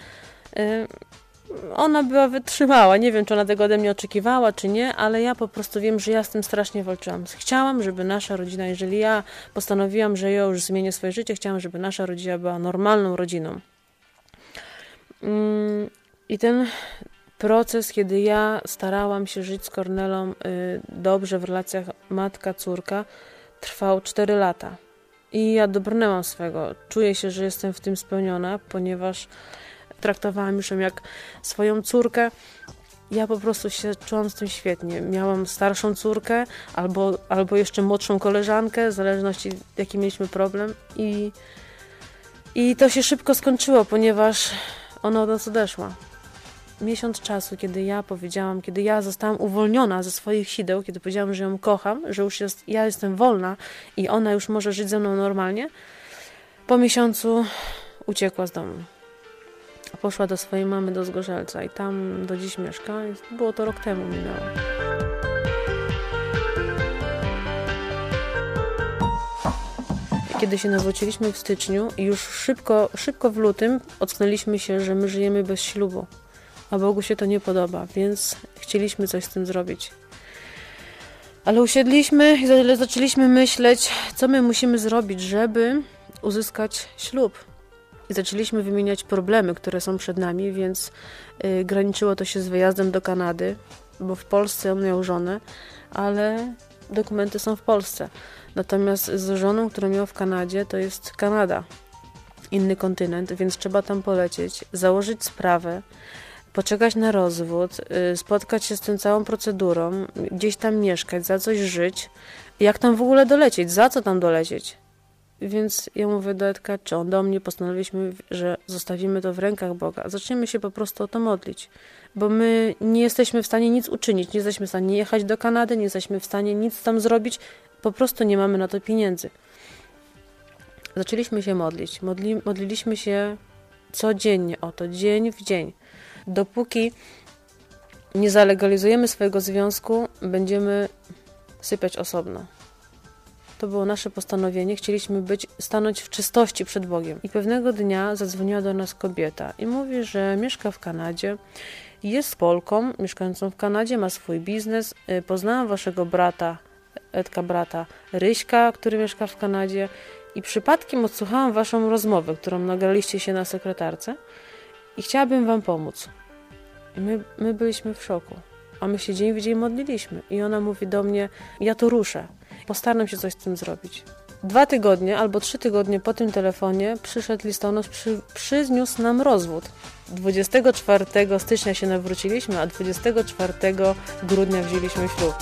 Speaker 11: ona była wytrzymała. Nie wiem, czy ona tego ode mnie oczekiwała, czy nie, ale ja po prostu wiem, że ja z tym strasznie walczyłam. Chciałam, żeby nasza rodzina, jeżeli ja postanowiłam, że ja już zmienię swoje życie, chciałam, żeby nasza rodzina była normalną rodziną. I ten proces, kiedy ja starałam się żyć z Kornelą dobrze w relacjach matka-córka, trwał 4 lata. I ja dobrnęłam swego. Czuję się, że jestem w tym spełniona, ponieważ traktowałam już ją jak swoją córkę. Ja po prostu się czułam z tym świetnie. Miałam starszą córkę albo jeszcze młodszą koleżankę, w zależności jaki mieliśmy problem. I to się szybko skończyło, ponieważ ona od nas odeszła. Miesiąc czasu, kiedy ja zostałam uwolniona ze swoich sideł, kiedy powiedziałam, że ją kocham, że już ja jestem wolna i ona już może żyć ze mną normalnie, po miesiącu uciekła z domu. Poszła do swojej mamy do Zgorzelca i tam do dziś mieszka. Było to rok temu, minęło. Kiedy się nawróciliśmy w styczniu i już szybko w lutym ocknęliśmy się, że my żyjemy bez ślubu. A Bogu się to nie podoba, więc chcieliśmy coś z tym zrobić. Ale usiedliśmy i zaczęliśmy myśleć, co my musimy zrobić, żeby uzyskać ślub. I zaczęliśmy wymieniać problemy, które są przed nami, więc graniczyło to się z wyjazdem do Kanady, bo w Polsce on miał żonę, ale dokumenty są w Polsce. Natomiast z żoną, którą miał w Kanadzie, to jest Kanada, inny kontynent, więc trzeba tam polecieć, założyć sprawę, poczekać na rozwód, spotkać się z tą całą procedurą, gdzieś tam mieszkać, za coś żyć. Jak tam w ogóle dolecieć? Za co tam dolecieć? Więc ja mówię do Edka, czy on do mnie, postanowiliśmy, że zostawimy to w rękach Boga. Zaczniemy się po prostu o to modlić, bo my nie jesteśmy w stanie nic uczynić, nie jesteśmy w stanie jechać do Kanady, nie jesteśmy w stanie nic tam zrobić, po prostu nie mamy na to pieniędzy. Zaczęliśmy się modlić, modliliśmy się codziennie o to, dzień w dzień. Dopóki nie zalegalizujemy swojego związku, będziemy sypiać osobno. To było nasze postanowienie. Chcieliśmy stanąć w czystości przed Bogiem. I pewnego dnia zadzwoniła do nas kobieta i mówi, że mieszka w Kanadzie, jest Polką mieszkającą w Kanadzie, ma swój biznes. Poznałam waszego brata Edka brata Ryśka, który mieszka w Kanadzie i przypadkiem odsłuchałam waszą rozmowę, którą nagraliście się na sekretarce i chciałabym wam pomóc. I my byliśmy w szoku, a my się dzień w dzień modliliśmy i ona mówi do mnie, ja to ruszę, postaram się coś z tym zrobić. 2 tygodnie albo 3 tygodnie po tym telefonie przyszedł listonosz, przyniósł nam rozwód. 24 stycznia się nawróciliśmy, a 24 grudnia wzięliśmy ślub.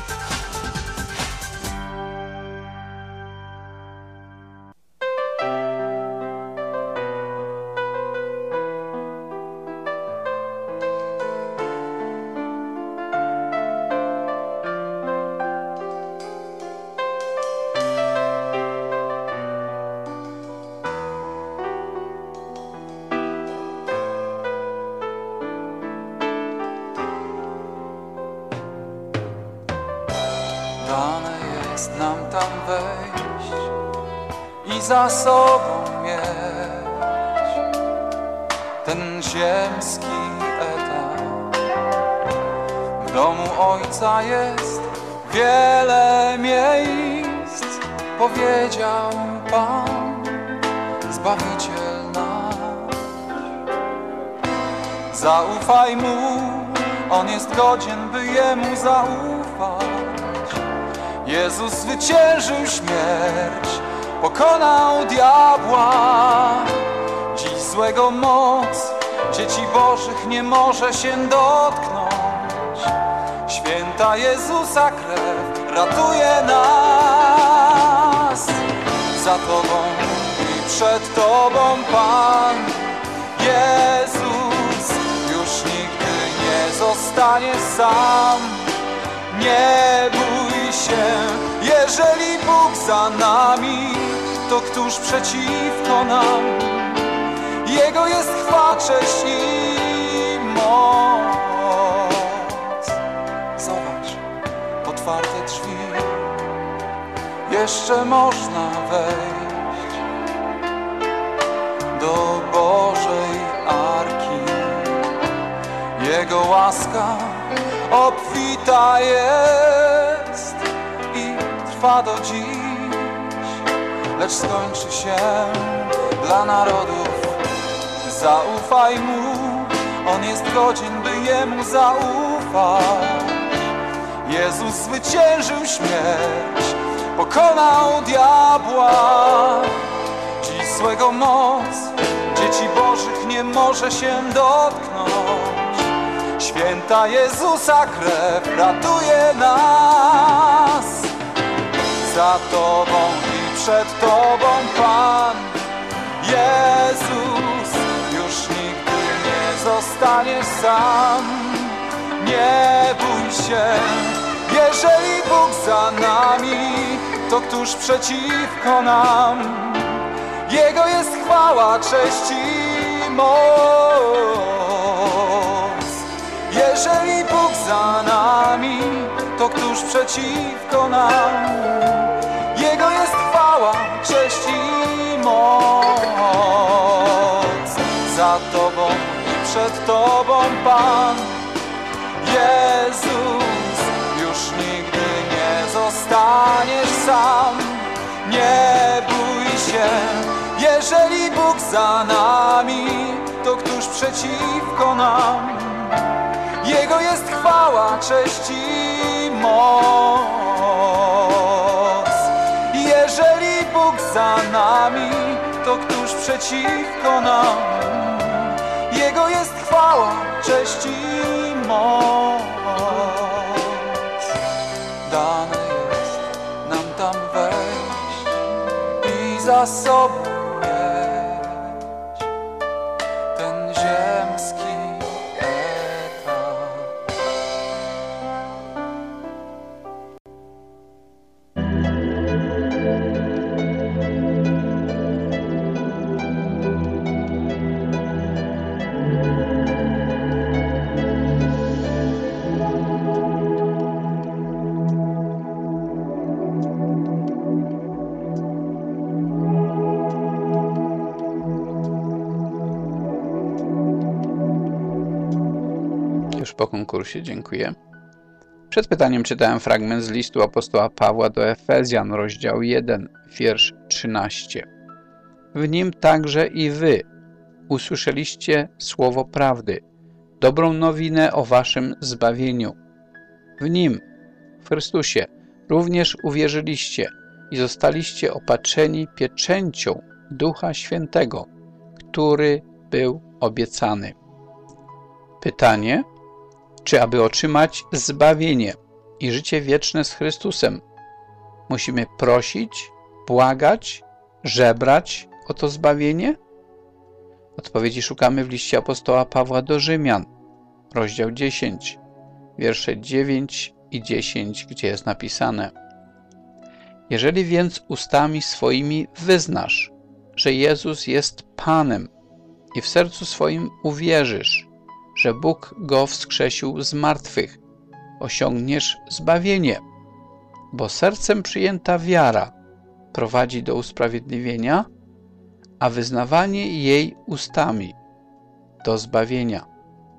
Speaker 12: Dane jest nam tam wejść i za sobą mieć ten ziemski etap. W domu Ojca jest wiele miejsc, powiedział Pan, Zbawiciel nasz. Zaufaj Mu, On jest godzien, by Jemu zaufać. Jezus zwyciężył śmierć, pokonał diabła. Dziś złego moc dzieci Bożych nie może się dotknąć. Święta Jezusa krew ratuje nas. Za Tobą i przed Tobą Pan Jezus już nigdy nie zostanie sam. Nie bój się, jeżeli Bóg za nami, to któż przeciwko nam? Jego jest chwała, cześć i moc. Zobacz, otwarte drzwi, jeszcze można wejść do Bożej Arki. Jego łaska obfita jest i trwa do dziś, lecz skończy się dla narodów. Zaufaj Mu, On jest godzien, by Jemu zaufać. Jezus zwyciężył śmierć, pokonał diabła. Dziś złego moc dzieci Bożych nie może się dotknąć. Święta Jezusa krew ratuje nas. Za Tobą i przed Tobą Pan Jezus już nigdy nie zostaniesz sam. Nie bój się, jeżeli Bóg za nami, to któż przeciwko nam? Jego jest chwała, cześć i moc. Jeżeli Bóg za nami, to któż przeciwko nam? Jego jest chwała, cześć i moc. Za Tobą i przed Tobą Pan Jezus już nigdy nie zostaniesz sam. Nie bój się, jeżeli Bóg za nami, to któż przeciwko nam? Jego jest chwała, cześć i moc. Jeżeli Bóg za nami, to któż przeciwko nam? Jego jest chwała, cześć i moc. Dane jest nam tam wejść i za sobą mieć ten ziemski etap.
Speaker 3: Już po konkursie, dziękuję. Przed pytaniem czytałem fragment z listu apostoła Pawła do Efezjan, rozdział 1, wiersz 13. W nim także i wy usłyszeliście słowo prawdy, dobrą nowinę o waszym zbawieniu. W nim, w Chrystusie, również uwierzyliście i zostaliście opatrzeni pieczęcią Ducha Świętego, który był obiecany. Pytanie, czy aby otrzymać zbawienie i życie wieczne z Chrystusem, musimy prosić, błagać, żebrać o to zbawienie? Odpowiedzi szukamy w liście apostoła Pawła do Rzymian, rozdział 10, wiersze 9 i 10, gdzie jest napisane: Jeżeli więc ustami swoimi wyznasz, że Jezus jest Panem i w sercu swoim uwierzysz, że Bóg Go wskrzesił z martwych, osiągniesz zbawienie, bo sercem przyjęta wiara prowadzi do usprawiedliwienia, a wyznawanie jej ustami do zbawienia.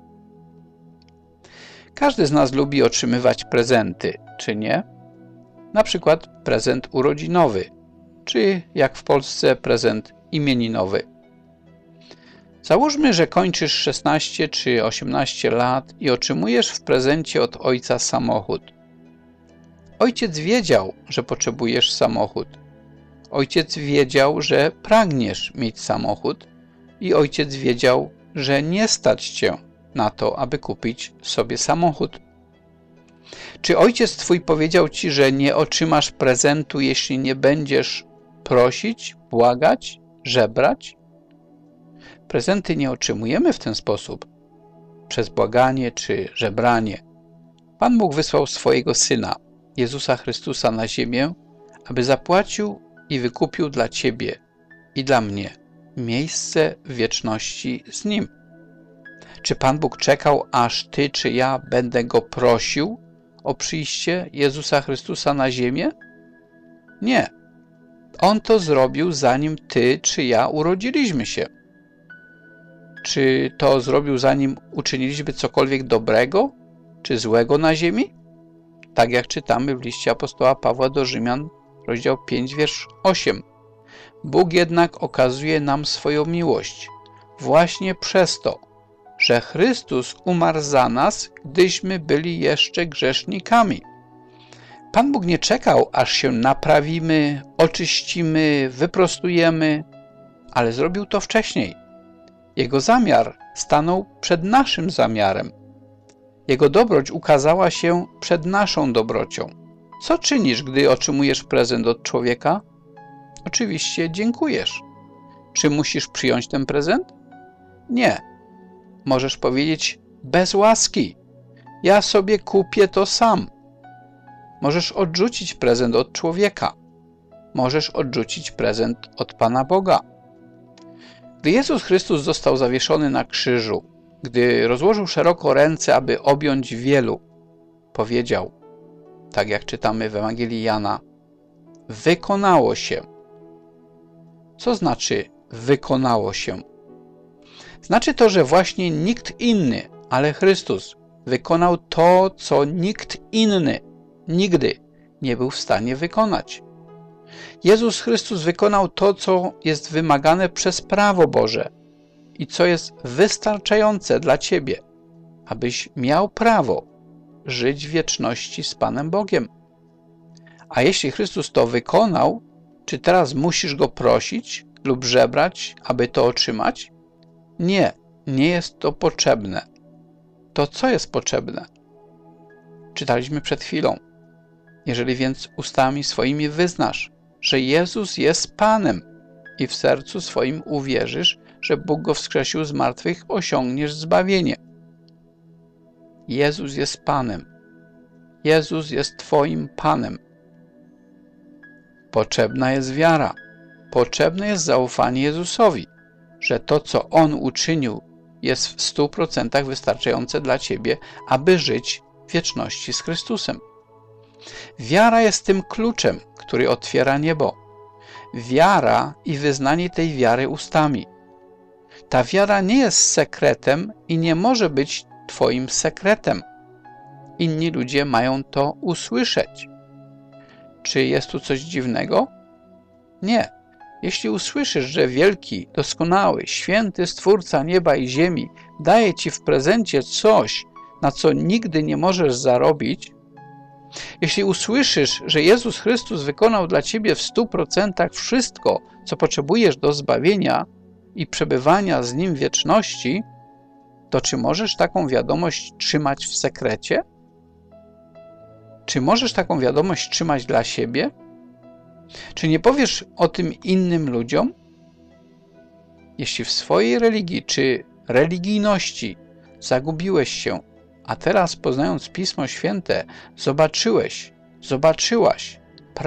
Speaker 3: Każdy z nas lubi otrzymywać prezenty, czy nie? Na przykład prezent urodzinowy, czy jak w Polsce prezent imieninowy. Załóżmy, że kończysz 16 czy 18 lat i otrzymujesz w prezencie od ojca samochód. Ojciec wiedział, że potrzebujesz samochód. Ojciec wiedział, że pragniesz mieć samochód i ojciec wiedział, że nie stać cię na to, aby kupić sobie samochód. Czy ojciec twój powiedział ci, że nie otrzymasz prezentu, jeśli nie będziesz prosić, błagać, żebrać? Prezenty nie otrzymujemy w ten sposób, przez błaganie czy żebranie. Pan Bóg wysłał swojego Syna, Jezusa Chrystusa, na ziemię, aby zapłacił i wykupił dla ciebie i dla mnie miejsce w wieczności z Nim. Czy Pan Bóg czekał, aż ty czy ja będę Go prosił o przyjście Jezusa Chrystusa na ziemię? Nie. On to zrobił, zanim ty czy ja urodziliśmy się. Czy to zrobił, zanim uczyniliśmy cokolwiek dobrego czy złego na ziemi? Tak jak czytamy w liście apostoła Pawła do Rzymian, rozdział 5, wiersz 8. Bóg jednak okazuje nam swoją miłość właśnie przez to, że Chrystus umarł za nas, gdyśmy byli jeszcze grzesznikami. Pan Bóg nie czekał, aż się naprawimy, oczyścimy, wyprostujemy, ale zrobił to wcześniej. Jego zamiar stanął przed naszym zamiarem. Jego dobroć ukazała się przed naszą dobrocią. Co czynisz, gdy otrzymujesz prezent od człowieka? Oczywiście dziękujesz. Czy musisz przyjąć ten prezent? Nie. Możesz powiedzieć bez łaski. Ja sobie kupię to sam. Możesz odrzucić prezent od człowieka. Możesz odrzucić prezent od Pana Boga. Gdy Jezus Chrystus został zawieszony na krzyżu, gdy rozłożył szeroko ręce, aby objąć wielu, powiedział, tak jak czytamy w Ewangelii Jana, wykonało się. Co znaczy wykonało się? Znaczy to, że właśnie nikt inny, ale Chrystus wykonał to, co nikt inny nigdy nie był w stanie wykonać. Jezus Chrystus wykonał to, co jest wymagane przez prawo Boże i co jest wystarczające dla ciebie, abyś miał prawo żyć w wieczności z Panem Bogiem. A jeśli Chrystus to wykonał, czy teraz musisz Go prosić lub żebrać, aby to otrzymać? Nie, nie jest to potrzebne. To co jest potrzebne? Czytaliśmy przed chwilą. Jeżeli więc ustami swoimi wyznasz, że Jezus jest Panem i w sercu swoim uwierzysz, że Bóg Go wskrzesił z martwych, osiągniesz zbawienie. Jezus jest Panem. Jezus jest Twoim Panem. Potrzebna jest wiara. Potrzebne jest zaufanie Jezusowi, że to, co On uczynił, jest w 100% wystarczające dla ciebie, aby żyć w wieczności z Chrystusem. Wiara jest tym kluczem, który otwiera niebo. Wiara i wyznanie tej wiary ustami. Ta wiara nie jest sekretem i nie może być twoim sekretem. inni ludzie mają to usłyszeć. Czy jest tu coś dziwnego? Nie. Jeśli usłyszysz, że wielki, doskonały, święty Stwórca nieba i ziemi daje ci w prezencie coś, na co nigdy nie możesz zarobić, jeśli usłyszysz, że Jezus Chrystus wykonał dla ciebie w 100% wszystko, co potrzebujesz do zbawienia i przebywania z Nim w wieczności, to czy możesz taką wiadomość trzymać w sekrecie? Czy możesz taką wiadomość trzymać dla siebie? Czy nie powiesz o tym innym ludziom? Jeśli w swojej religii czy religijności zagubiłeś się, a teraz poznając Pismo Święte zobaczyłaś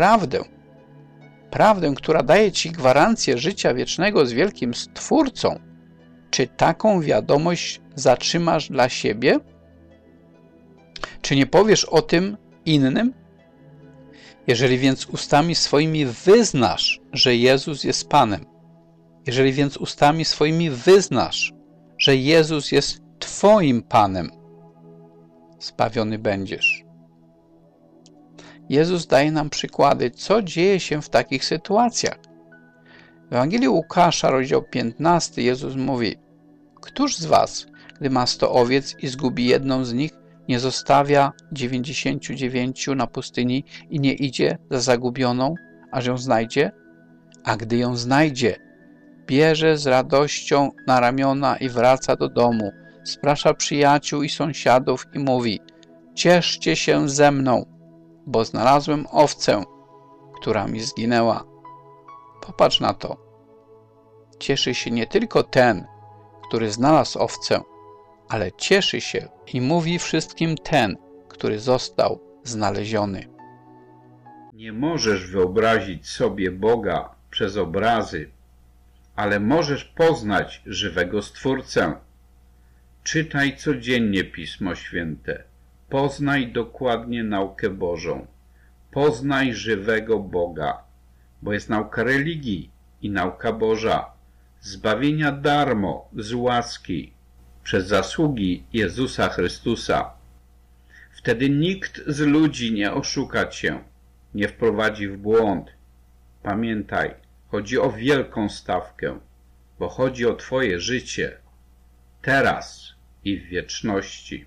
Speaker 3: prawdę, która daje ci gwarancję życia wiecznego z wielkim Stwórcą, czy taką wiadomość zatrzymasz dla siebie? Czy nie powiesz o tym innym? Jeżeli więc ustami swoimi wyznasz, że Jezus jest Panem, jeżeli więc ustami swoimi wyznasz, że Jezus jest Twoim Panem, zbawiony będziesz. Jezus daje nam przykłady, co dzieje się w takich sytuacjach. W Ewangelii Łukasza, rozdział 15, Jezus mówi: Któż z was, gdy ma 100 owiec i zgubi jedną z nich, nie zostawia 99 na pustyni i nie idzie za zagubioną, aż ją znajdzie? A gdy ją znajdzie, bierze z radością na ramiona i wraca do domu, sprasza przyjaciół i sąsiadów i mówi: Cieszcie się ze mną, bo znalazłem owcę, która mi zginęła. Popatrz na to. Cieszy się nie tylko ten, który znalazł owcę, ale cieszy się i mówi wszystkim ten, który został znaleziony.
Speaker 13: Nie możesz wyobrazić sobie Boga przez obrazy, ale możesz poznać żywego Stwórcę. Czytaj codziennie Pismo Święte. Poznaj dokładnie naukę Bożą. Poznaj żywego Boga, bo jest nauka religii i nauka Boża, zbawienia darmo, z łaski, przez zasługi Jezusa Chrystusa. Wtedy nikt z ludzi nie oszuka cię, nie wprowadzi w błąd. Pamiętaj, chodzi o wielką stawkę, bo chodzi o twoje życie, teraz i w wieczności.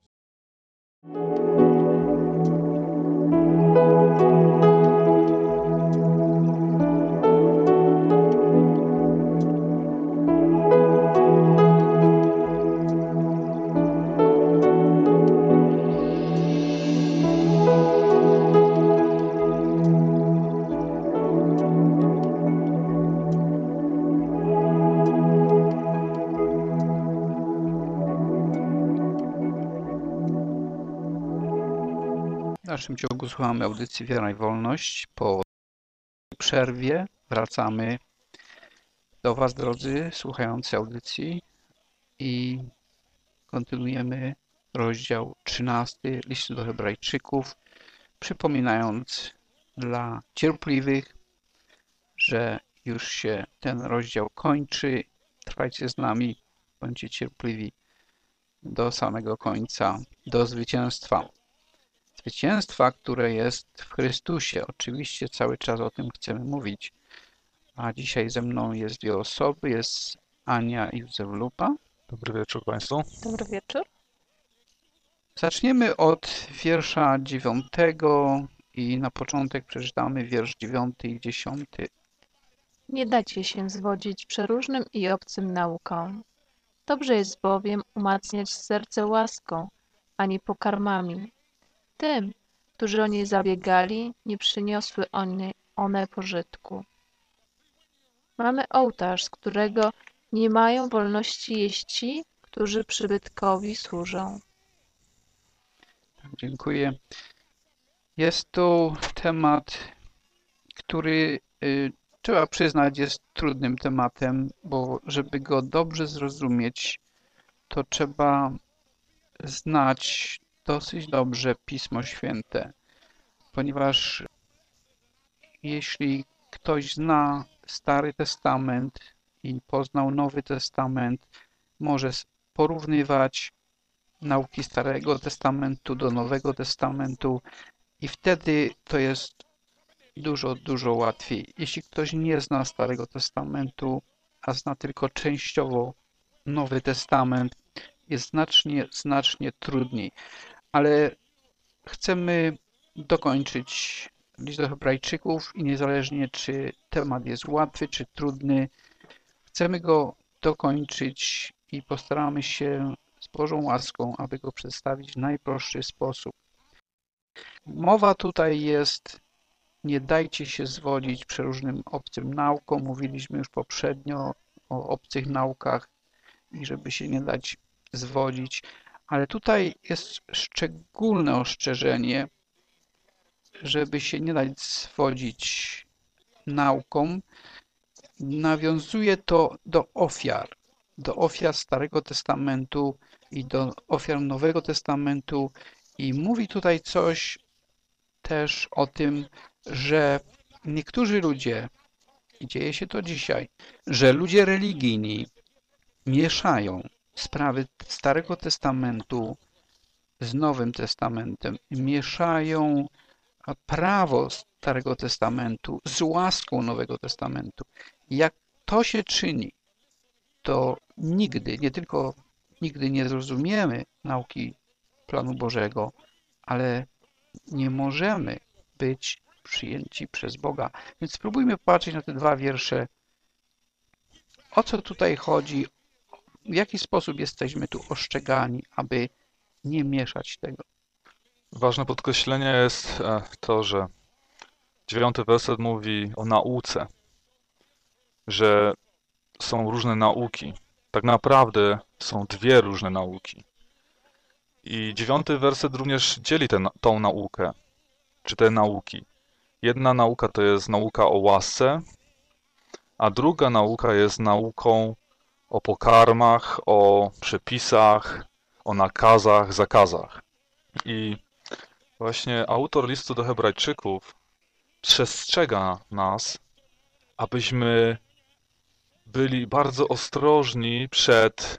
Speaker 3: W dalszym ciągu słuchamy audycji Wiara i Wolność. Po przerwie wracamy do Was, drodzy słuchający audycji, i kontynuujemy rozdział 13 listu do Hebrajczyków, przypominając dla cierpliwych, że już się ten rozdział kończy. Trwajcie z nami, bądźcie cierpliwi do samego końca, do zwycięstwa. Zwycięstwa, które jest w Chrystusie. Oczywiście cały czas o tym chcemy mówić. A dzisiaj ze mną jest dwie osoby. Jest Ania i Józef Lupa.
Speaker 4: Dobry wieczór Państwu.
Speaker 9: Dobry wieczór.
Speaker 3: Zaczniemy od wiersza 9 i na początek przeczytamy wiersz 9 i 10.
Speaker 14: Nie dajcie się zwodzić przeróżnym i obcym naukom. Dobrze jest bowiem umacniać serce łaską, a nie pokarmami. Tym, którzy o nie zabiegali, nie przyniosły one pożytku. Mamy ołtarz, z którego nie mają wolności jeść ci, którzy przybytkowi służą.
Speaker 3: Dziękuję. Jest to temat, który trzeba przyznać jest trudnym tematem, bo żeby go dobrze zrozumieć, to trzeba znać dosyć dobrze Pismo Święte, ponieważ jeśli ktoś zna Stary Testament i poznał Nowy Testament, może porównywać nauki Starego Testamentu do Nowego Testamentu i wtedy to jest dużo łatwiej. Jeśli ktoś nie zna Starego Testamentu, a zna tylko częściowo Nowy Testament, jest znacznie trudniej. Ale chcemy dokończyć list do Hebrajczyków i niezależnie czy temat jest łatwy czy trudny, chcemy go dokończyć i postaramy się z Bożą łaską, aby go przedstawić w najprostszy sposób. Mowa tutaj jest, nie dajcie się zwodzić przeróżnym obcym naukom. Mówiliśmy już poprzednio o obcych naukach i żeby się nie dać zwodzić, ale tutaj jest szczególne ostrzeżenie, żeby się nie dać zwodzić naukom. Nawiązuje to do ofiar Starego Testamentu i do ofiar Nowego Testamentu i mówi tutaj coś też o tym, że niektórzy ludzie, i dzieje się to dzisiaj, że ludzie religijni mieszają sprawy Starego Testamentu z Nowym Testamentem, mieszają prawo Starego Testamentu z łaską Nowego Testamentu. Jak to się czyni, to nigdy, nie tylko nigdy nie zrozumiemy nauki planu Bożego, ale nie możemy być przyjęci przez Boga. Więc spróbujmy popatrzeć na te dwa wiersze. O co tutaj chodzi? W jaki sposób jesteśmy tu ostrzegani, aby nie mieszać tego?
Speaker 15: Ważne podkreślenie jest to, że 9 werset mówi o nauce, że są różne nauki. Tak naprawdę są dwie różne nauki. I 9 werset również dzieli tą naukę, czy te nauki. Jedna nauka to jest nauka o łasce, a druga nauka jest nauką o pokarmach, o przepisach, o nakazach, zakazach. I właśnie autor listu do Hebrajczyków przestrzega nas, abyśmy byli bardzo ostrożni przed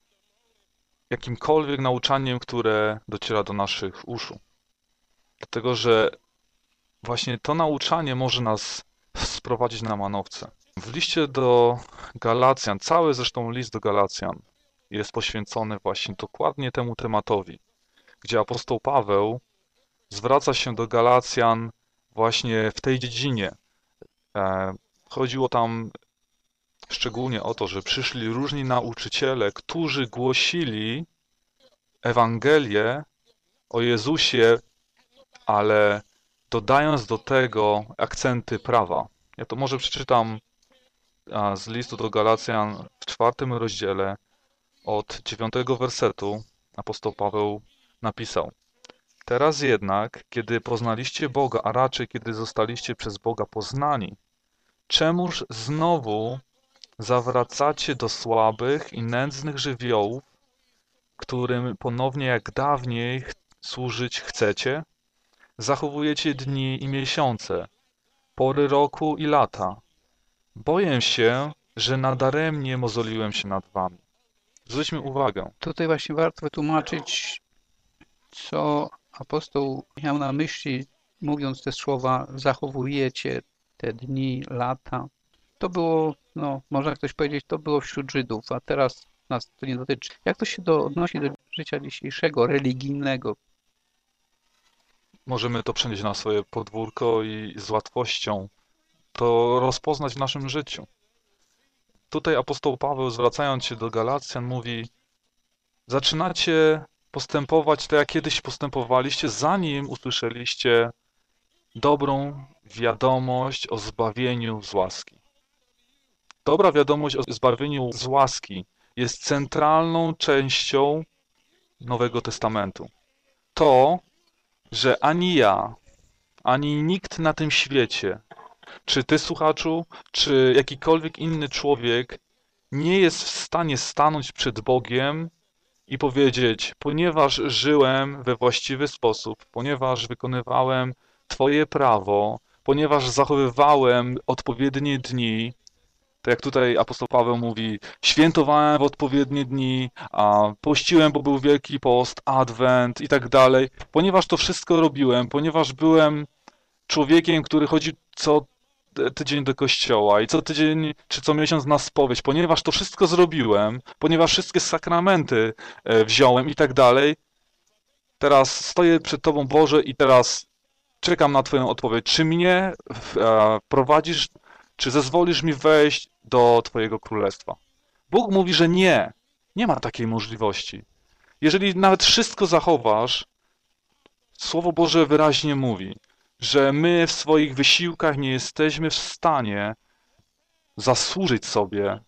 Speaker 15: jakimkolwiek nauczaniem, które dociera do naszych uszu. Dlatego, że właśnie to nauczanie może nas sprowadzić na manowce. W liście do Galacjan, cały zresztą list do Galacjan jest poświęcony właśnie dokładnie temu tematowi, gdzie apostoł Paweł zwraca się do Galacjan właśnie w tej dziedzinie. Chodziło tam szczególnie o to, że przyszli różni nauczyciele, którzy głosili Ewangelię o Jezusie, ale dodając do tego akcenty prawa. Ja to może przeczytam z listu do Galacjan w 4 rozdziale od 9 wersetu. Apostoł Paweł napisał: Teraz jednak, kiedy poznaliście Boga, a raczej kiedy zostaliście przez Boga poznani, czemuż znowu zawracacie do słabych i nędznych żywiołów, którym ponownie jak dawniej służyć chcecie? Zachowujecie dni i miesiące, pory roku i lata. Boję się, że nadaremnie mozoliłem się nad wami. Zwróćmy uwagę.
Speaker 3: Tutaj właśnie warto wytłumaczyć, co apostoł miał na myśli, mówiąc te słowa, zachowujecie te dni, lata. To było, no, można ktoś powiedzieć, to było wśród Żydów, a teraz nas to nie dotyczy. Jak to się odnosi do życia dzisiejszego, religijnego?
Speaker 15: Możemy to przenieść na swoje podwórko i z łatwością to rozpoznać w naszym życiu. Tutaj apostoł Paweł, zwracając się do Galacjan, mówi: zaczynacie postępować tak, jak kiedyś postępowaliście, zanim usłyszeliście dobrą wiadomość o zbawieniu z łaski. Dobra wiadomość o zbawieniu z łaski jest centralną częścią Nowego Testamentu. To, że ani ja, ani nikt na tym świecie, czy ty, słuchaczu, czy jakikolwiek inny człowiek nie jest w stanie stanąć przed Bogiem i powiedzieć: ponieważ żyłem we właściwy sposób, ponieważ wykonywałem Twoje prawo, ponieważ zachowywałem odpowiednie dni, Tak jak tutaj apostoł Paweł mówi, świętowałem w odpowiednie dni, a pościłem, bo był Wielki Post, Adwent i tak dalej. Ponieważ to wszystko robiłem, ponieważ byłem człowiekiem, który chodzi co tydzień do kościoła i co tydzień czy co miesiąc na spowiedź, ponieważ to wszystko zrobiłem, ponieważ wszystkie sakramenty wziąłem i tak dalej, teraz stoję przed Tobą, Boże, i teraz czekam na Twoją odpowiedź. Czy mnie prowadzisz, czy zezwolisz mi wejść do Twojego królestwa? Bóg mówi, że nie. Nie ma takiej możliwości. Jeżeli nawet wszystko zachowasz, Słowo Boże wyraźnie mówi, że my w swoich wysiłkach nie jesteśmy w stanie zasłużyć sobie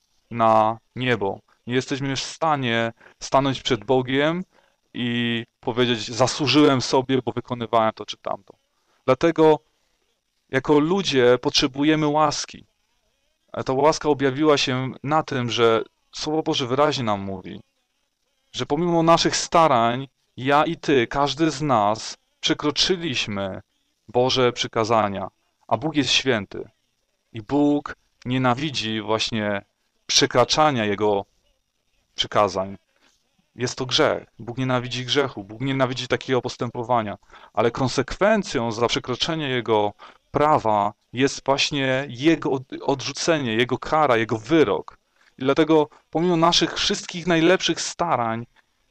Speaker 15: na niebo. Nie jesteśmy w stanie stanąć przed Bogiem i powiedzieć, zasłużyłem sobie, bo wykonywałem to czy tamto. Dlatego jako ludzie potrzebujemy łaski. A ta łaska objawiła się na tym, że Słowo Boże wyraźnie nam mówi, że pomimo naszych starań, ja i Ty, każdy z nas, przekroczyliśmy Boże przykazania, a Bóg jest święty. I Bóg nienawidzi właśnie przekraczania Jego przykazań. Jest to grzech. Bóg nienawidzi grzechu, Bóg nienawidzi takiego postępowania, ale konsekwencją za przekroczenie Jego prawa jest właśnie Jego odrzucenie, Jego kara, Jego wyrok. I dlatego pomimo naszych wszystkich najlepszych starań,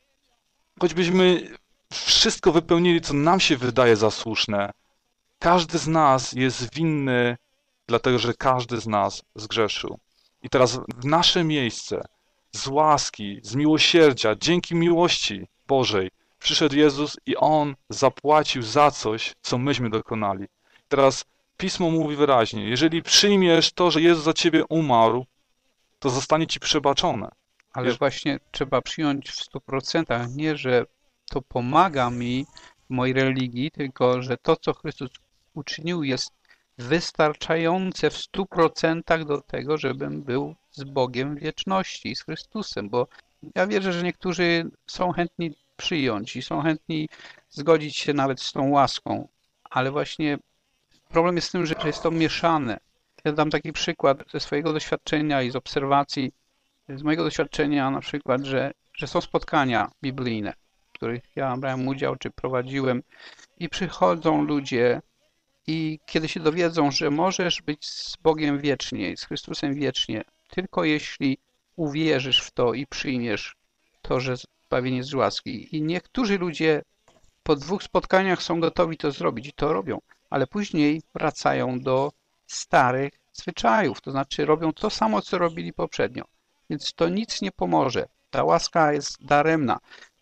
Speaker 15: choćbyśmy wszystko wypełnili, co nam się wydaje za słuszne, każdy z nas jest winny, dlatego że każdy z nas zgrzeszył. I teraz w nasze miejsce, z łaski, z miłosierdzia, dzięki miłości Bożej, przyszedł Jezus i On zapłacił za coś, co myśmy dokonali. Teraz Pismo mówi wyraźnie, jeżeli przyjmiesz to, że Jezus za ciebie umarł, to zostanie ci przebaczone.
Speaker 3: Ale właśnie trzeba przyjąć w 100%, nie, że to pomaga mi w mojej religii, tylko że to, co Chrystus uczynił, jest wystarczające w 100% do tego, żebym był z Bogiem w wieczności, z Chrystusem, bo ja wierzę, że niektórzy są chętni przyjąć i są chętni zgodzić się nawet z tą łaską, ale właśnie problem jest w tym, że jest to mieszane. Ja dam taki przykład ze swojego doświadczenia i z obserwacji, z mojego doświadczenia na przykład, że są spotkania biblijne, w których ja brałem udział czy prowadziłem i przychodzą ludzie i kiedy się dowiedzą, że możesz być z Bogiem wiecznie, z Chrystusem wiecznie, tylko jeśli uwierzysz w to i przyjmiesz to, że zbawienie jest z łaski. I niektórzy ludzie po 2 spotkaniach są gotowi to zrobić i to robią, ale później wracają do starych zwyczajów, to znaczy robią to samo, co robili poprzednio. Więc to nic nie pomoże. Ta łaska jest daremna.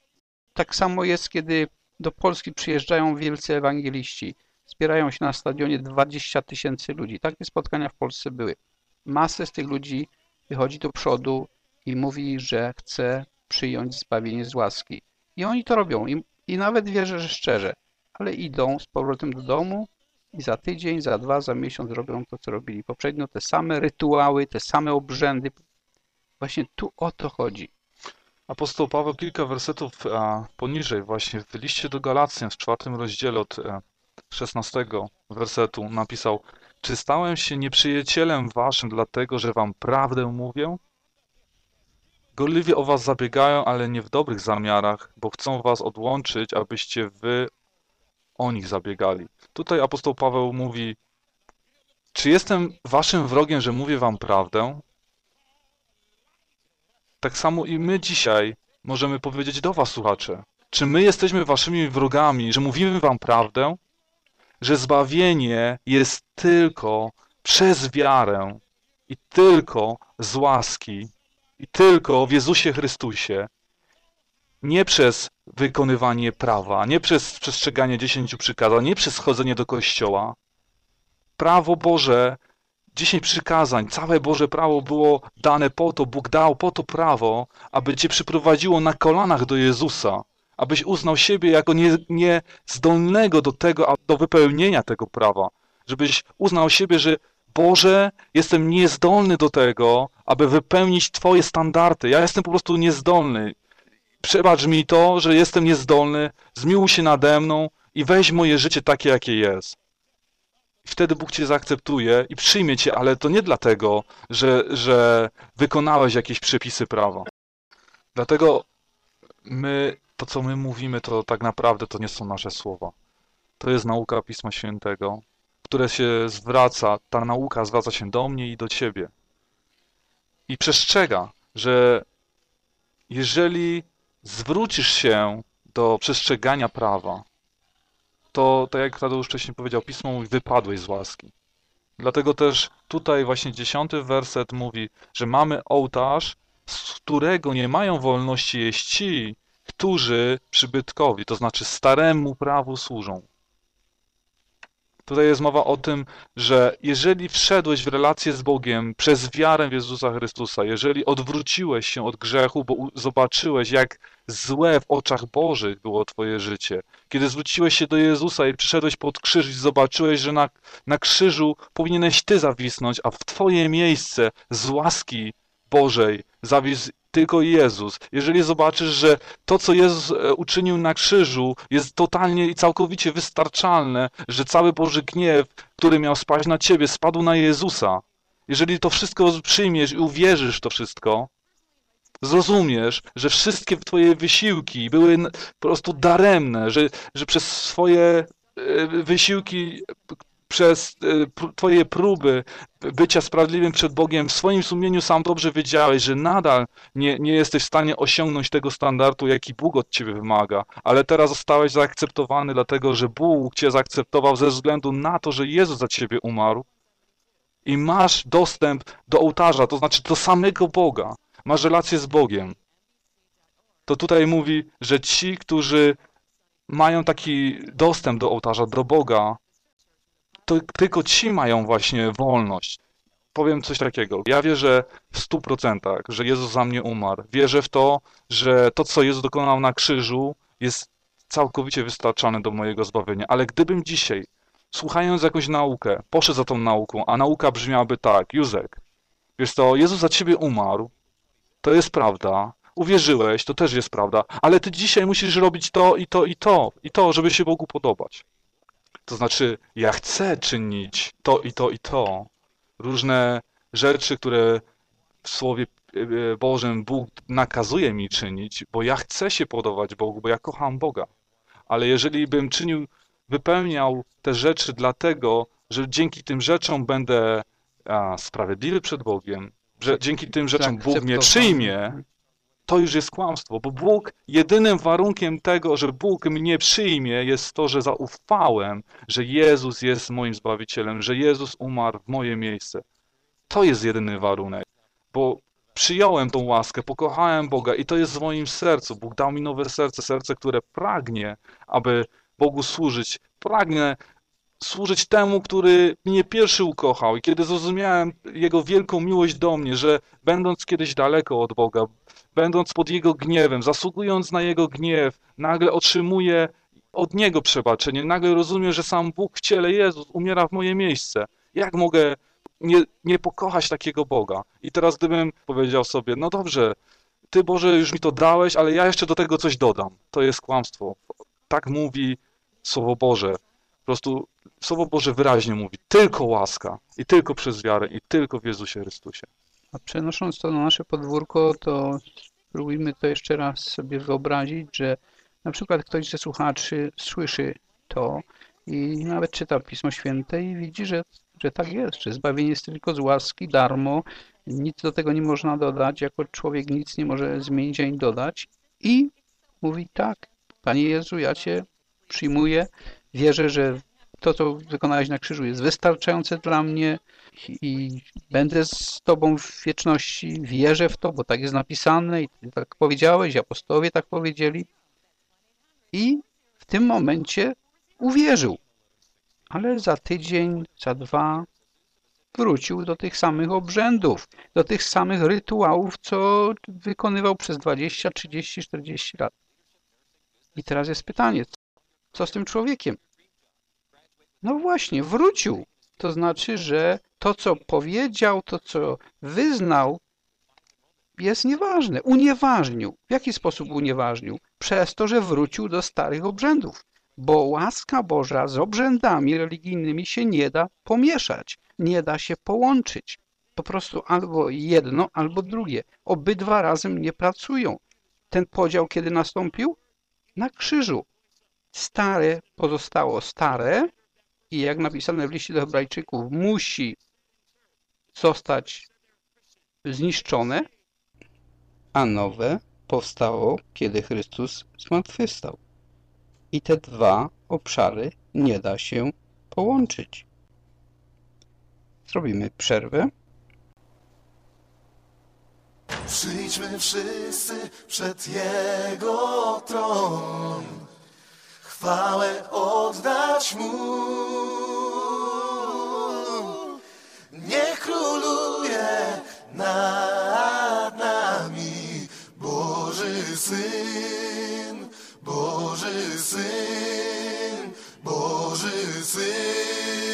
Speaker 3: Tak samo jest, kiedy do Polski przyjeżdżają wielcy ewangeliści. Zbierają się na stadionie 20 000 ludzi. Takie spotkania w Polsce były. Masę z tych ludzi wychodzi do przodu i mówi, że chce przyjąć zbawienie z łaski. I oni to robią. I nawet wierzę, że szczerze. Ale idą z powrotem do domu i za tydzień, za 2, za miesiąc robią to, co robili poprzednio. Te same rytuały, te same obrzędy. Właśnie tu o to chodzi.
Speaker 15: Apostoł Paweł kilka wersetów poniżej, właśnie w liście do Galacjan w 4 rozdziale od 16 wersetu napisał: czy stałem się nieprzyjacielem waszym dlatego, że wam prawdę mówię? Gorliwie o was zabiegają, ale nie w dobrych zamiarach, bo chcą was odłączyć, abyście wy o nich zabiegali. Tutaj apostoł Paweł mówi: czy jestem waszym wrogiem, że mówię wam prawdę? Tak samo i my dzisiaj możemy powiedzieć do was, słuchacze. Czy my jesteśmy waszymi wrogami, że mówimy wam prawdę? Że zbawienie jest tylko przez wiarę i tylko z łaski i tylko w Jezusie Chrystusie. Nie przez wykonywanie prawa, nie przez przestrzeganie 10 przykazań, nie przez chodzenie do kościoła. Prawo Boże, 10 przykazań, całe Boże prawo było dane po to, Bóg dał po to prawo, aby cię przyprowadziło na kolanach do Jezusa, abyś uznał siebie jako niezdolnego do tego, do wypełnienia tego prawa. Żebyś uznał siebie, że Boże, jestem niezdolny do tego, aby wypełnić Twoje standardy. Ja jestem po prostu niezdolny. Przebacz mi to, że jestem niezdolny, zmiłuj się nade mną i weź moje życie takie, jakie jest. Wtedy Bóg cię zaakceptuje i przyjmie cię, ale to nie dlatego, że wykonałeś jakieś przepisy prawa. Dlatego to co my mówimy, to tak naprawdę to nie są nasze słowa. To jest nauka Pisma Świętego, które się zwraca, ta nauka zwraca się do mnie i do ciebie. I przestrzega, że jeżeli zwrócisz się do przestrzegania prawa, to tak jak Tadeusz wcześniej powiedział, Pismo mówi, wypadłeś z łaski. Dlatego też tutaj właśnie 10 werset mówi, że mamy ołtarz, z którego nie mają wolności jeść ci, którzy przybytkowi, to znaczy staremu prawu służą. Tutaj jest mowa o tym, że jeżeli wszedłeś w relację z Bogiem przez wiarę w Jezusa Chrystusa, jeżeli odwróciłeś się od grzechu, bo zobaczyłeś, jak złe w oczach Bożych było twoje życie, kiedy zwróciłeś się do Jezusa i przyszedłeś pod krzyż i zobaczyłeś, że na krzyżu powinieneś ty zawisnąć, a w twoje miejsce z łaski Bożej zawisł tylko Jezus. Jeżeli zobaczysz, że to, co Jezus uczynił na krzyżu, jest totalnie i całkowicie wystarczalne, że cały Boży gniew, który miał spaść na ciebie, spadł na Jezusa. Jeżeli to wszystko przyjmiesz i uwierzysz w to wszystko, zrozumiesz, że wszystkie twoje wysiłki były po prostu daremne, że przez swoje wysiłki, przez twoje próby bycia sprawiedliwym przed Bogiem w swoim sumieniu sam dobrze wiedziałeś, że nadal nie jesteś w stanie osiągnąć tego standardu, jaki Bóg od ciebie wymaga, ale teraz zostałeś zaakceptowany dlatego, że Bóg cię zaakceptował ze względu na to, że Jezus za ciebie umarł i masz dostęp do ołtarza, to znaczy do samego Boga, masz relację z Bogiem. To tutaj mówi, że ci, którzy mają taki dostęp do ołtarza, do Boga, to tylko ci mają właśnie wolność. Powiem coś takiego. Ja wierzę w 100%, że Jezus za mnie umarł. Wierzę w to, że to, co Jezus dokonał na krzyżu, jest całkowicie wystarczane do mojego zbawienia. Ale gdybym dzisiaj, słuchając jakąś naukę, poszedł za tą nauką, a nauka brzmiałaby tak, Józek, wiesz co, Jezus za ciebie umarł, to jest prawda, uwierzyłeś, to też jest prawda, ale ty dzisiaj musisz robić to i to i to, i to, żeby się Bogu podobać. To znaczy, ja chcę czynić to i to i to. Różne rzeczy, które w Słowie Bożym Bóg nakazuje mi czynić, bo ja chcę się podobać Bogu, bo ja kocham Boga. Ale jeżeli bym wypełniał te rzeczy dlatego, że dzięki tym rzeczom będę sprawiedliwy przed Bogiem, że dzięki tym rzeczom Bóg mnie przyjmie, to już jest kłamstwo, bo Bóg, jedynym warunkiem tego, że Bóg mnie przyjmie, jest to, że zaufałem, że Jezus jest moim Zbawicielem, że Jezus umarł w moje miejsce. To jest jedyny warunek, bo przyjąłem tą łaskę, pokochałem Boga i to jest w moim sercu. Bóg dał mi nowe serce, serce, które pragnie, aby Bogu służyć. Pragnę służyć temu, który mnie pierwszy ukochał i kiedy zrozumiałem Jego wielką miłość do mnie, że będąc kiedyś daleko od Boga, będąc pod Jego gniewem, zasługując na Jego gniew, nagle otrzymuję od Niego przebaczenie. Nagle rozumiem, że sam Bóg w ciele Jezus umiera w moje miejsce. Jak mogę nie pokochać takiego Boga? I teraz gdybym powiedział sobie, no dobrze, Ty Boże już mi to dałeś, ale ja jeszcze do tego coś dodam. To jest kłamstwo. Tak mówi Słowo Boże. Po prostu Słowo Boże wyraźnie mówi, tylko łaska i tylko przez wiarę i tylko w Jezusie Chrystusie.
Speaker 3: A przenosząc to na nasze podwórko, to spróbujmy to jeszcze raz sobie wyobrazić, że na przykład ktoś ze słuchaczy słyszy to i nawet czyta Pismo Święte i widzi, że tak jest, że zbawienie jest tylko z łaski, darmo, nic do tego nie można dodać, jako człowiek nic nie może zmienić ani dodać i mówi tak, Panie Jezu, ja Cię przyjmuję, wierzę, że to, co wykonałeś na krzyżu jest wystarczające dla mnie i będę z Tobą w wieczności, wierzę w to, bo tak jest napisane i Ty tak powiedziałeś, apostołowie tak powiedzieli. I w tym momencie uwierzył, ale za tydzień, za dwa wrócił do tych samych obrzędów, do tych samych rytuałów, co wykonywał przez 20, 30, 40 lat. I teraz jest pytanie, co z tym człowiekiem? No właśnie, wrócił. To znaczy, że to, co powiedział, to, co wyznał, jest nieważne. Unieważnił. W jaki sposób unieważnił? Przez to, że wrócił do starych obrzędów. bo łaska Boża z obrzędami religijnymi się nie da pomieszać, nie da się połączyć. Po prostu albo jedno, albo drugie. Obydwa razem nie pracują. Ten podział kiedy nastąpił? Na krzyżu. Stare pozostało stare i jak napisane w liście do Hebrajczyków musi zostać zniszczone, a nowe powstało, kiedy Chrystus zmartwychwstał. I te dwa obszary nie da się połączyć. Zrobimy przerwę.
Speaker 16: Przyjdźmy wszyscy przed Jego tron, chwałę oddać Mu. Niech króluje nad nami Boży Syn, Boży Syn, Boży Syn.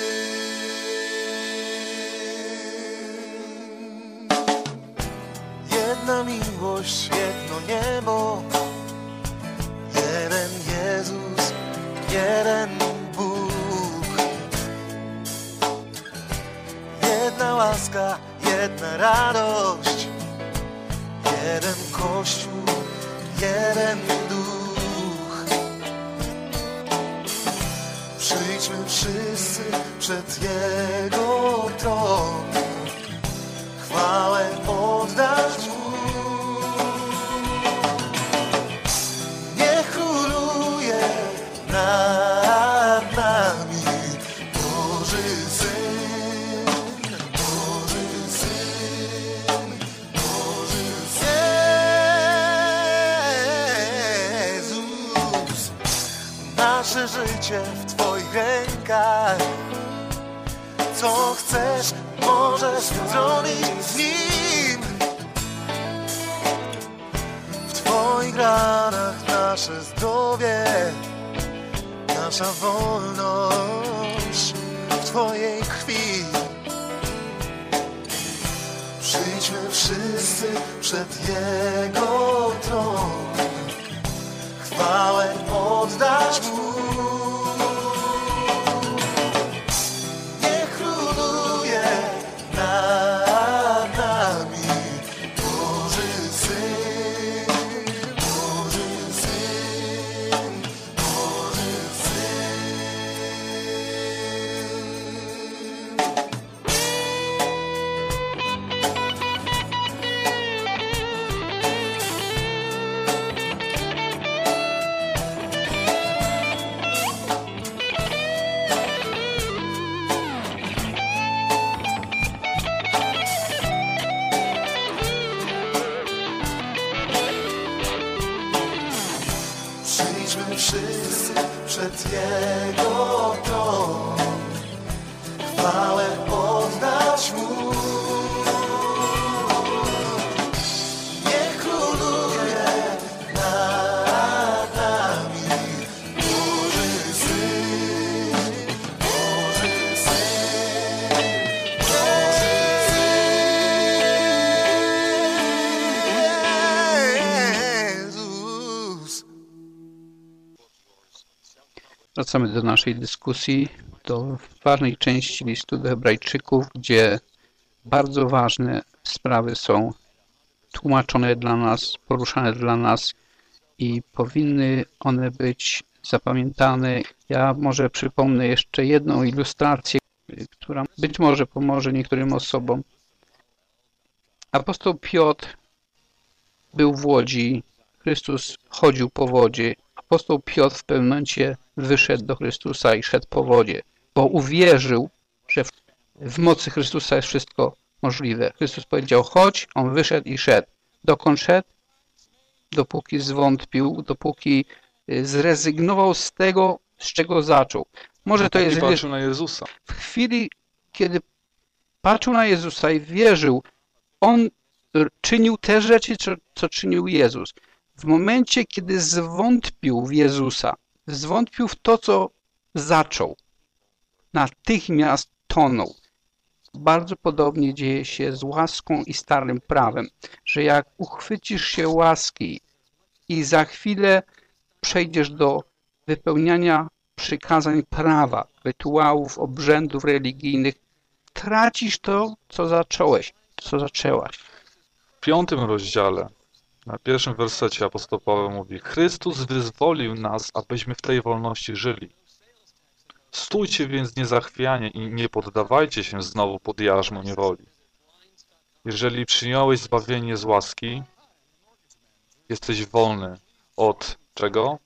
Speaker 16: Jedna miłość, jedno niebo, jeden Jezus, jeden Bóg. Jedna łaska, jedna radość, jeden Kościół, jeden Duch. Przyjdźmy wszyscy przed Jego tron, chwałę oddać Mu. Niech króluje nad nami Boży Syn, Boży Syn, Boży Jezus. Nasze życie w Twoich rękach. Co chcesz, możesz zrobić z Nim. W Twoich ranach nasze zdrowie, nasza wolność w Twojej krwi. Przyjdźmy wszyscy przed Jego tron, chwałę oddać Mu. Nad nami Boży Syn, Boży Syn, Boży Syn. Przyjdźmy wszyscy przed Jego tron, chwałę oddać Mu. Niech króluje nad nami Boży Syn, Boży Syn, Boży Jezus.
Speaker 3: Wracamy do naszej dyskusji, do ważnej części listu do Hebrajczyków, gdzie bardzo ważne sprawy są tłumaczone dla nas, poruszane dla nas i powinny one być zapamiętane. Ja może przypomnę jeszcze jedną ilustrację, która być może pomoże niektórym osobom. Apostoł Piotr był w łodzi, Chrystus chodził po wodzie. Apostoł Piotr w pewnym momencie wyszedł do Chrystusa i szedł po wodzie, bo uwierzył, że w mocy Chrystusa jest wszystko możliwe. Chrystus powiedział, chodź, on wyszedł i szedł. Dokąd szedł? Dopóki zwątpił, dopóki zrezygnował z tego, z czego zaczął. Może to jest...
Speaker 15: patrzył na Jezusa.
Speaker 3: W chwili, kiedy patrzył na Jezusa i wierzył, on czynił te rzeczy, co czynił Jezus. W momencie, kiedy zwątpił w Jezusa, zwątpił w to, co zaczął, natychmiast tonął. Bardzo podobnie dzieje się z łaską i starym prawem, że jak uchwycisz się łaski i za chwilę przejdziesz do wypełniania przykazań prawa, rytuałów, obrzędów religijnych, tracisz to, co zacząłeś, co zaczęłaś.
Speaker 15: W 5 rozdziale, na 1 wersecie apostoł Paweł mówi: Chrystus wyzwolił nas, abyśmy w tej wolności żyli. Stójcie więc niezachwianie i nie poddawajcie się znowu pod jarzmo niewoli. Jeżeli przyjąłeś zbawienie z łaski, jesteś wolny od czego?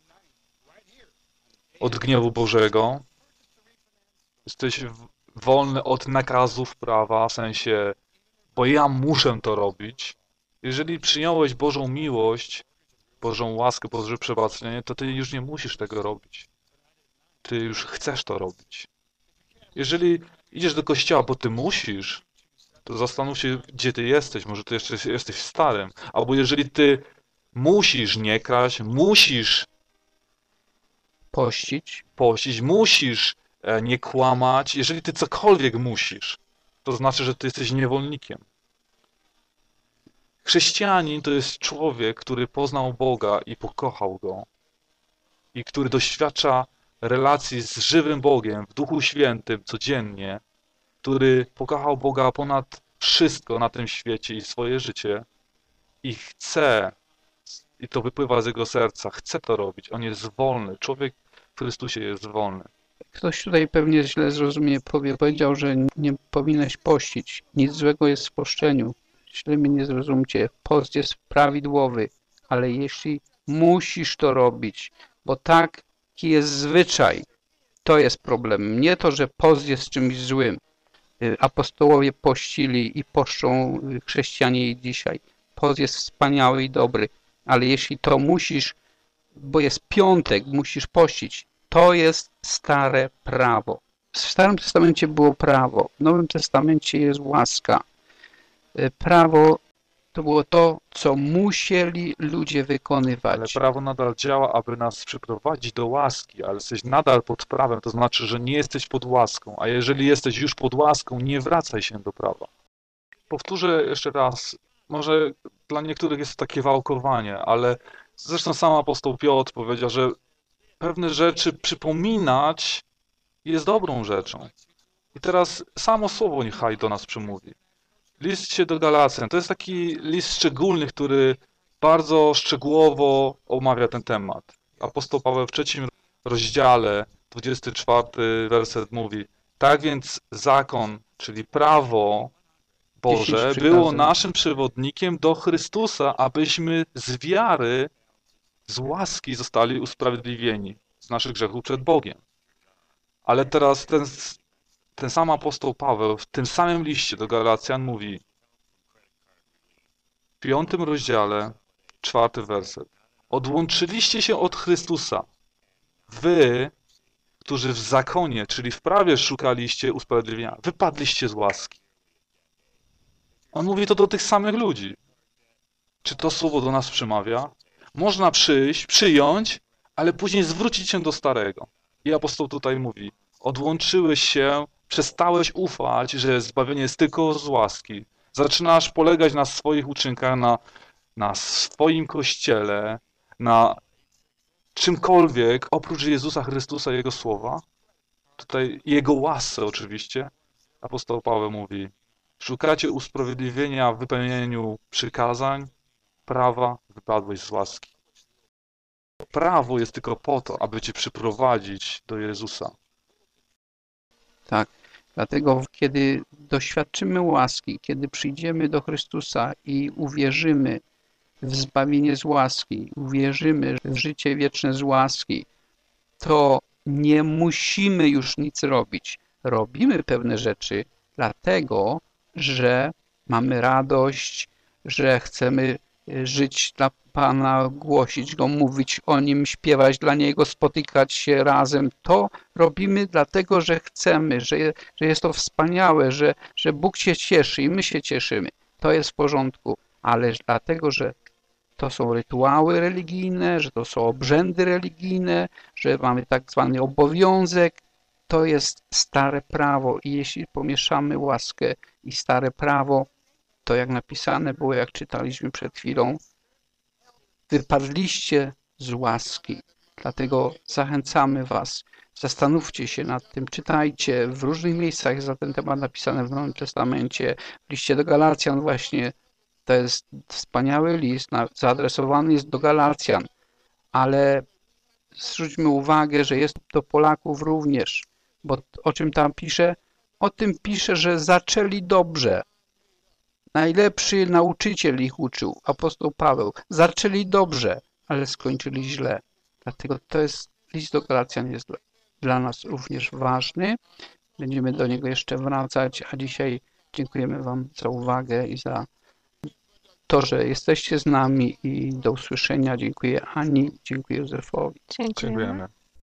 Speaker 15: Od gniewu Bożego. Jesteś wolny od nakazów prawa, w sensie, bo ja muszę to robić. Jeżeli przyjąłeś Bożą miłość, Bożą łaskę, Boże przebaczenie, to ty już nie musisz tego robić. Ty już chcesz to robić. Jeżeli idziesz do kościoła, bo ty musisz, to zastanów się, gdzie ty jesteś. Może ty jeszcze jesteś starym. Albo jeżeli ty musisz nie kraść, musisz
Speaker 3: pościć,
Speaker 15: musisz nie kłamać. Jeżeli ty cokolwiek musisz, to znaczy, że ty jesteś niewolnikiem. Chrześcijanin to jest człowiek, który poznał Boga i pokochał Go. I który doświadcza relacji z żywym Bogiem w Duchu Świętym codziennie, który pokochał Boga ponad wszystko na tym świecie i swoje życie i chce, i to wypływa z jego serca, chce to robić. On jest wolny. Człowiek w Chrystusie jest wolny.
Speaker 3: Ktoś tutaj pewnie źle zrozumie, powiedział, że nie powinieneś pościć. Nic złego jest w poszczeniu. Źle mnie nie zrozumcie. Post jest prawidłowy, ale jeśli musisz to robić, bo taki jest zwyczaj, to jest problem. Nie to, że post jest czymś złym. Apostołowie pościli i poszczą chrześcijanie i dzisiaj. Post jest wspaniały i dobry, ale jeśli to musisz, bo jest piątek, musisz pościć, to jest stare prawo. W Starym Testamencie było prawo, w Nowym Testamencie jest łaska. Prawo to było to, co musieli ludzie wykonywać.
Speaker 15: Ale prawo nadal działa, aby nas przyprowadzić do łaski, ale jesteś nadal pod prawem, to znaczy, że nie jesteś pod łaską, a jeżeli jesteś już pod łaską, nie wracaj się do prawa. Powtórzę jeszcze raz, może dla niektórych jest to takie wałkowanie, ale zresztą sam apostoł Piotr powiedział, że pewne rzeczy przypominać jest dobrą rzeczą. I teraz samo słowo niechaj do nas przemówi. List się do Galacjan to jest taki list szczególny, który bardzo szczegółowo omawia ten temat. Apostoł Paweł w 3 rozdziale, 24 werset mówi: tak więc zakon, czyli prawo Boże, było naszym przewodnikiem do Chrystusa, abyśmy z wiary, z łaski zostali usprawiedliwieni z naszych grzechów przed Bogiem. Ale teraz ten sam apostoł Paweł w tym samym liście do Galacjan mówi w 5 rozdziale, 4 werset: odłączyliście się od Chrystusa, wy, którzy w zakonie, czyli w prawie szukaliście usprawiedliwienia, wypadliście z łaski. On mówi to do tych samych ludzi. Czy to słowo do nas przemawia? Można przyjść, przyjąć, ale później zwrócić się do starego. I apostoł tutaj mówi: odłączyłeś się, przestałeś ufać, że zbawienie jest tylko z łaski. Zaczynasz polegać na swoich uczynkach, na swoim Kościele, na czymkolwiek oprócz Jezusa Chrystusa i Jego słowa. Tutaj Jego łasce oczywiście. Apostoł Paweł mówi: szukacie usprawiedliwienia w wypełnieniu przykazań, prawa, wypadłeś z łaski. Prawo jest tylko po to, aby cię przyprowadzić do Jezusa.
Speaker 3: Tak, dlatego kiedy doświadczymy łaski, kiedy przyjdziemy do Chrystusa i uwierzymy w zbawienie z łaski, uwierzymy w życie wieczne z łaski, to nie musimy już nic robić. Robimy pewne rzeczy dlatego, że mamy radość, że chcemy żyć dla Pana, głosić Go, mówić o Nim, śpiewać dla Niego, spotykać się razem. To robimy dlatego, że chcemy, że jest to wspaniałe, że Bóg się cieszy i my się cieszymy. To jest w porządku, ale dlatego, że to są rytuały religijne, że to są obrzędy religijne, że mamy tak zwany obowiązek, to jest stare prawo i jeśli pomieszamy łaskę i stare prawo, to jak napisane było, jak czytaliśmy przed chwilą, wypadliście z łaski. Dlatego zachęcamy was, Zastanówcie się nad tym, czytajcie. W różnych miejscach jest na ten temat napisane w Nowym Testamencie. W liście do Galacjan właśnie. To jest wspaniały list, zaadresowany jest do Galacjan. Ale zwróćmy uwagę, że jest do Polaków również. Bo o czym tam pisze? O tym pisze, że zaczęli dobrze. Najlepszy nauczyciel ich uczył, apostoł Paweł. Zaczęli dobrze, ale skończyli źle. Dlatego to jest list do Galacjan jest dla nas również ważny. Będziemy do niego jeszcze wracać, a dzisiaj dziękujemy Wam za uwagę i za to, że jesteście z nami i do usłyszenia. Dziękuję Ani, dziękuję Józefowi.
Speaker 14: Dziękujemy.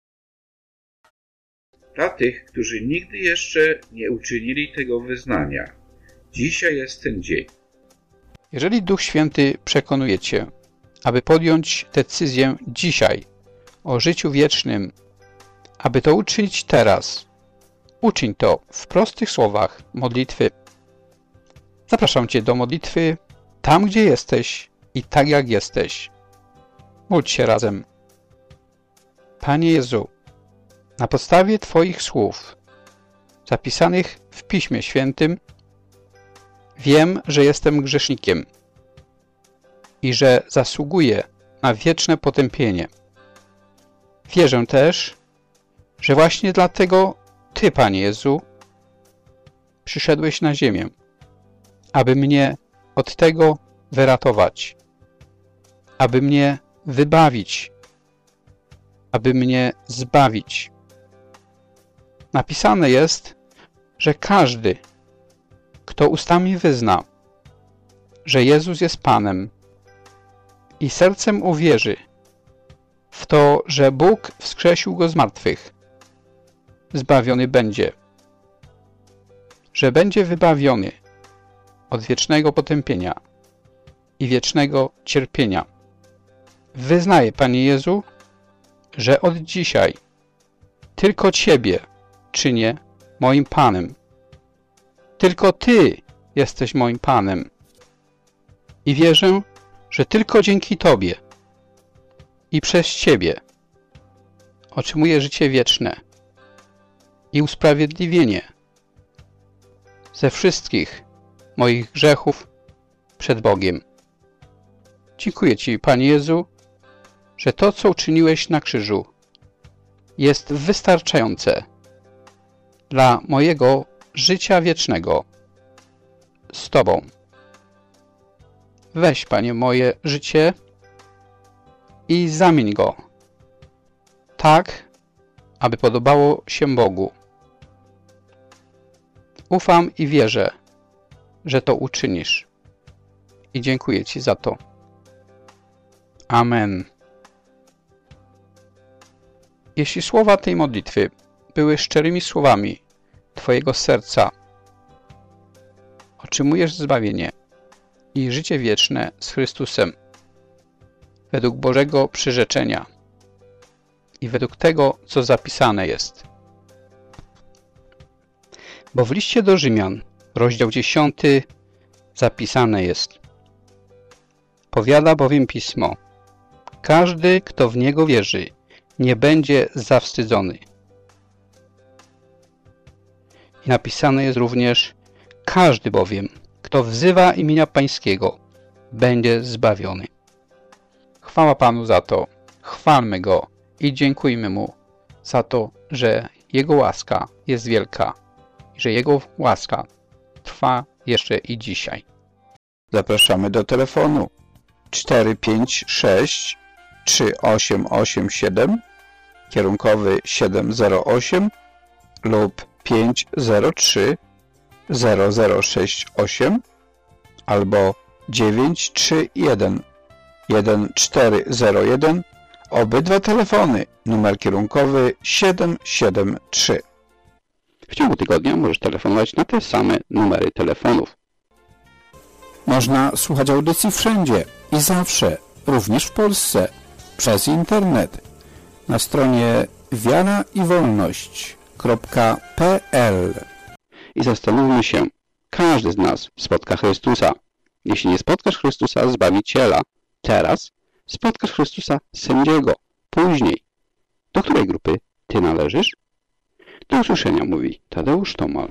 Speaker 13: Dla tych, którzy nigdy jeszcze nie uczynili tego wyznania, dzisiaj jest ten dzień.
Speaker 3: Jeżeli Duch Święty przekonuje Cię, aby podjąć decyzję dzisiaj o życiu wiecznym, aby to uczynić teraz, uczyń to w prostych słowach modlitwy. Zapraszam Cię do modlitwy tam, gdzie jesteś i tak, jak jesteś. Módl się razem. Panie Jezu, na podstawie Twoich słów, zapisanych w Piśmie Świętym, wiem, że jestem grzesznikiem i że zasługuję na wieczne potępienie. Wierzę też, że właśnie dlatego Ty, Panie Jezu, przyszedłeś na ziemię, aby mnie od tego wyratować, aby mnie wybawić, aby mnie zbawić. Napisane jest, że każdy, kto ustami wyzna, że Jezus jest Panem i sercem uwierzy w to, że Bóg wskrzesił Go z martwych, zbawiony będzie, że będzie wybawiony od wiecznego potępienia i wiecznego cierpienia. Wyznaję, Panie Jezu, że od dzisiaj tylko Ciebie czynię moim Panem. Tylko Ty jesteś moim Panem. I wierzę, że tylko dzięki Tobie i przez Ciebie otrzymuję życie wieczne i usprawiedliwienie ze wszystkich moich grzechów przed Bogiem. Dziękuję Ci, Panie Jezu, że to, co uczyniłeś na krzyżu, jest wystarczające dla mojego życia wiecznego z Tobą. Weź, Panie, moje życie i zamień go tak, aby podobało się Bogu. Ufam i wierzę, że to uczynisz. I dziękuję Ci za to. Amen. Jeśli słowa tej modlitwy były szczerymi słowami Twojego serca, otrzymujesz zbawienie i życie wieczne z Chrystusem według Bożego przyrzeczenia i według tego, co zapisane jest. Bo w liście do Rzymian, rozdział 10, zapisane jest: powiada bowiem Pismo, każdy, kto w Niego wierzy, nie będzie zawstydzony. I napisane jest również: każdy bowiem, kto wzywa imienia Pańskiego, będzie zbawiony. Chwała Panu za to, chwalmy Go i dziękujmy Mu za to, że Jego łaska jest wielka i że Jego łaska trwa jeszcze i dzisiaj. Zapraszamy do telefonu 456 3887, kierunkowy 708 lub 503 0068 albo 931 1401. Obydwa telefony, numer kierunkowy 773. W ciągu tygodnia możesz telefonować na te same numery telefonów.
Speaker 17: Można słuchać audycji wszędzie i zawsze, również w Polsce, przez internet. Na stronie wiaraiwolność.pl.
Speaker 3: I zastanówmy się, każdy z nas spotka Chrystusa. Jeśli nie spotkasz Chrystusa, Zbawiciela, teraz spotkasz Chrystusa, sędziego, później. Do której grupy ty należysz?
Speaker 17: Do usłyszenia, mówi Tadeusz Tomal.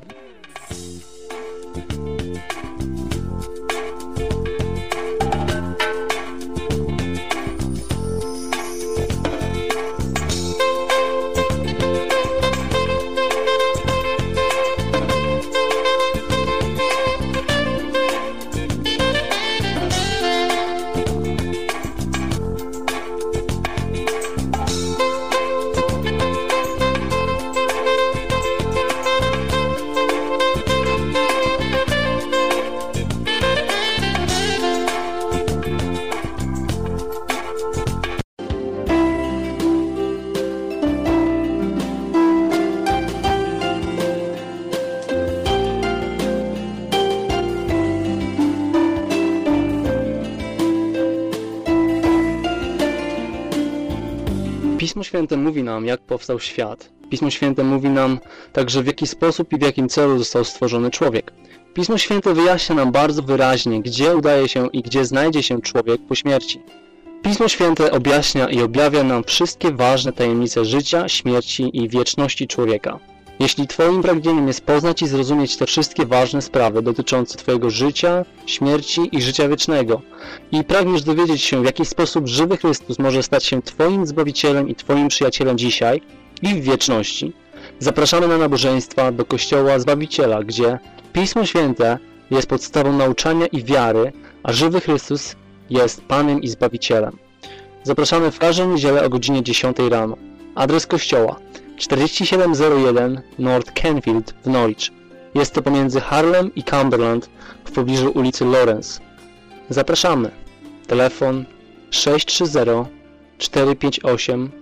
Speaker 18: Pismo Święte mówi nam, jak powstał świat. Pismo Święte mówi nam także, w jaki sposób i w jakim celu został stworzony człowiek. Pismo Święte wyjaśnia nam bardzo wyraźnie, gdzie udaje się i gdzie znajdzie się człowiek po śmierci. Pismo Święte objaśnia i objawia nam wszystkie ważne tajemnice życia, śmierci i wieczności człowieka. Jeśli Twoim pragnieniem jest poznać i zrozumieć te wszystkie ważne sprawy dotyczące Twojego życia, śmierci i życia wiecznego i pragniesz dowiedzieć się, w jaki sposób żywy Chrystus może stać się Twoim Zbawicielem i Twoim przyjacielem dzisiaj i w wieczności, zapraszamy na nabożeństwa do Kościoła Zbawiciela, gdzie Pismo Święte jest podstawą nauczania i wiary, a żywy Chrystus jest Panem i Zbawicielem. Zapraszamy w każdą niedzielę o godzinie 10 rano. Adres kościoła 4701 North Canfield w Norwich. Jest to pomiędzy Harlem i Cumberland w pobliżu ulicy Lawrence. Zapraszamy. Telefon 630 458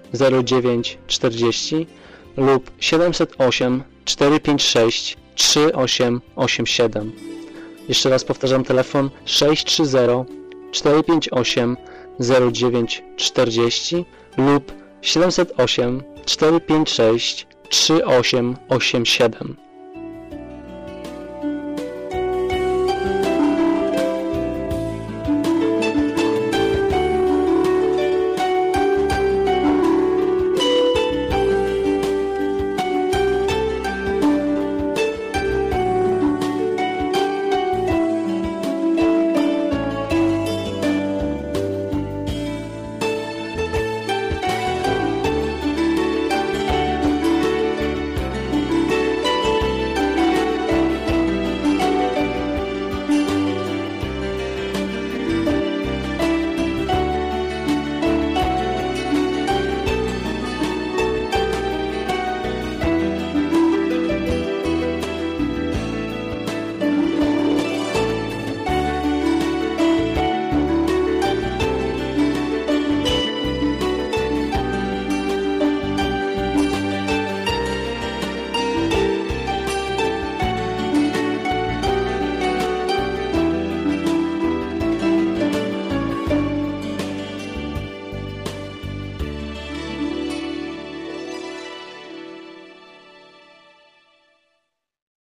Speaker 18: 0940 lub 708 456 3887. Jeszcze raz powtarzam, telefon 630 458 0940 lub 708 456 3887.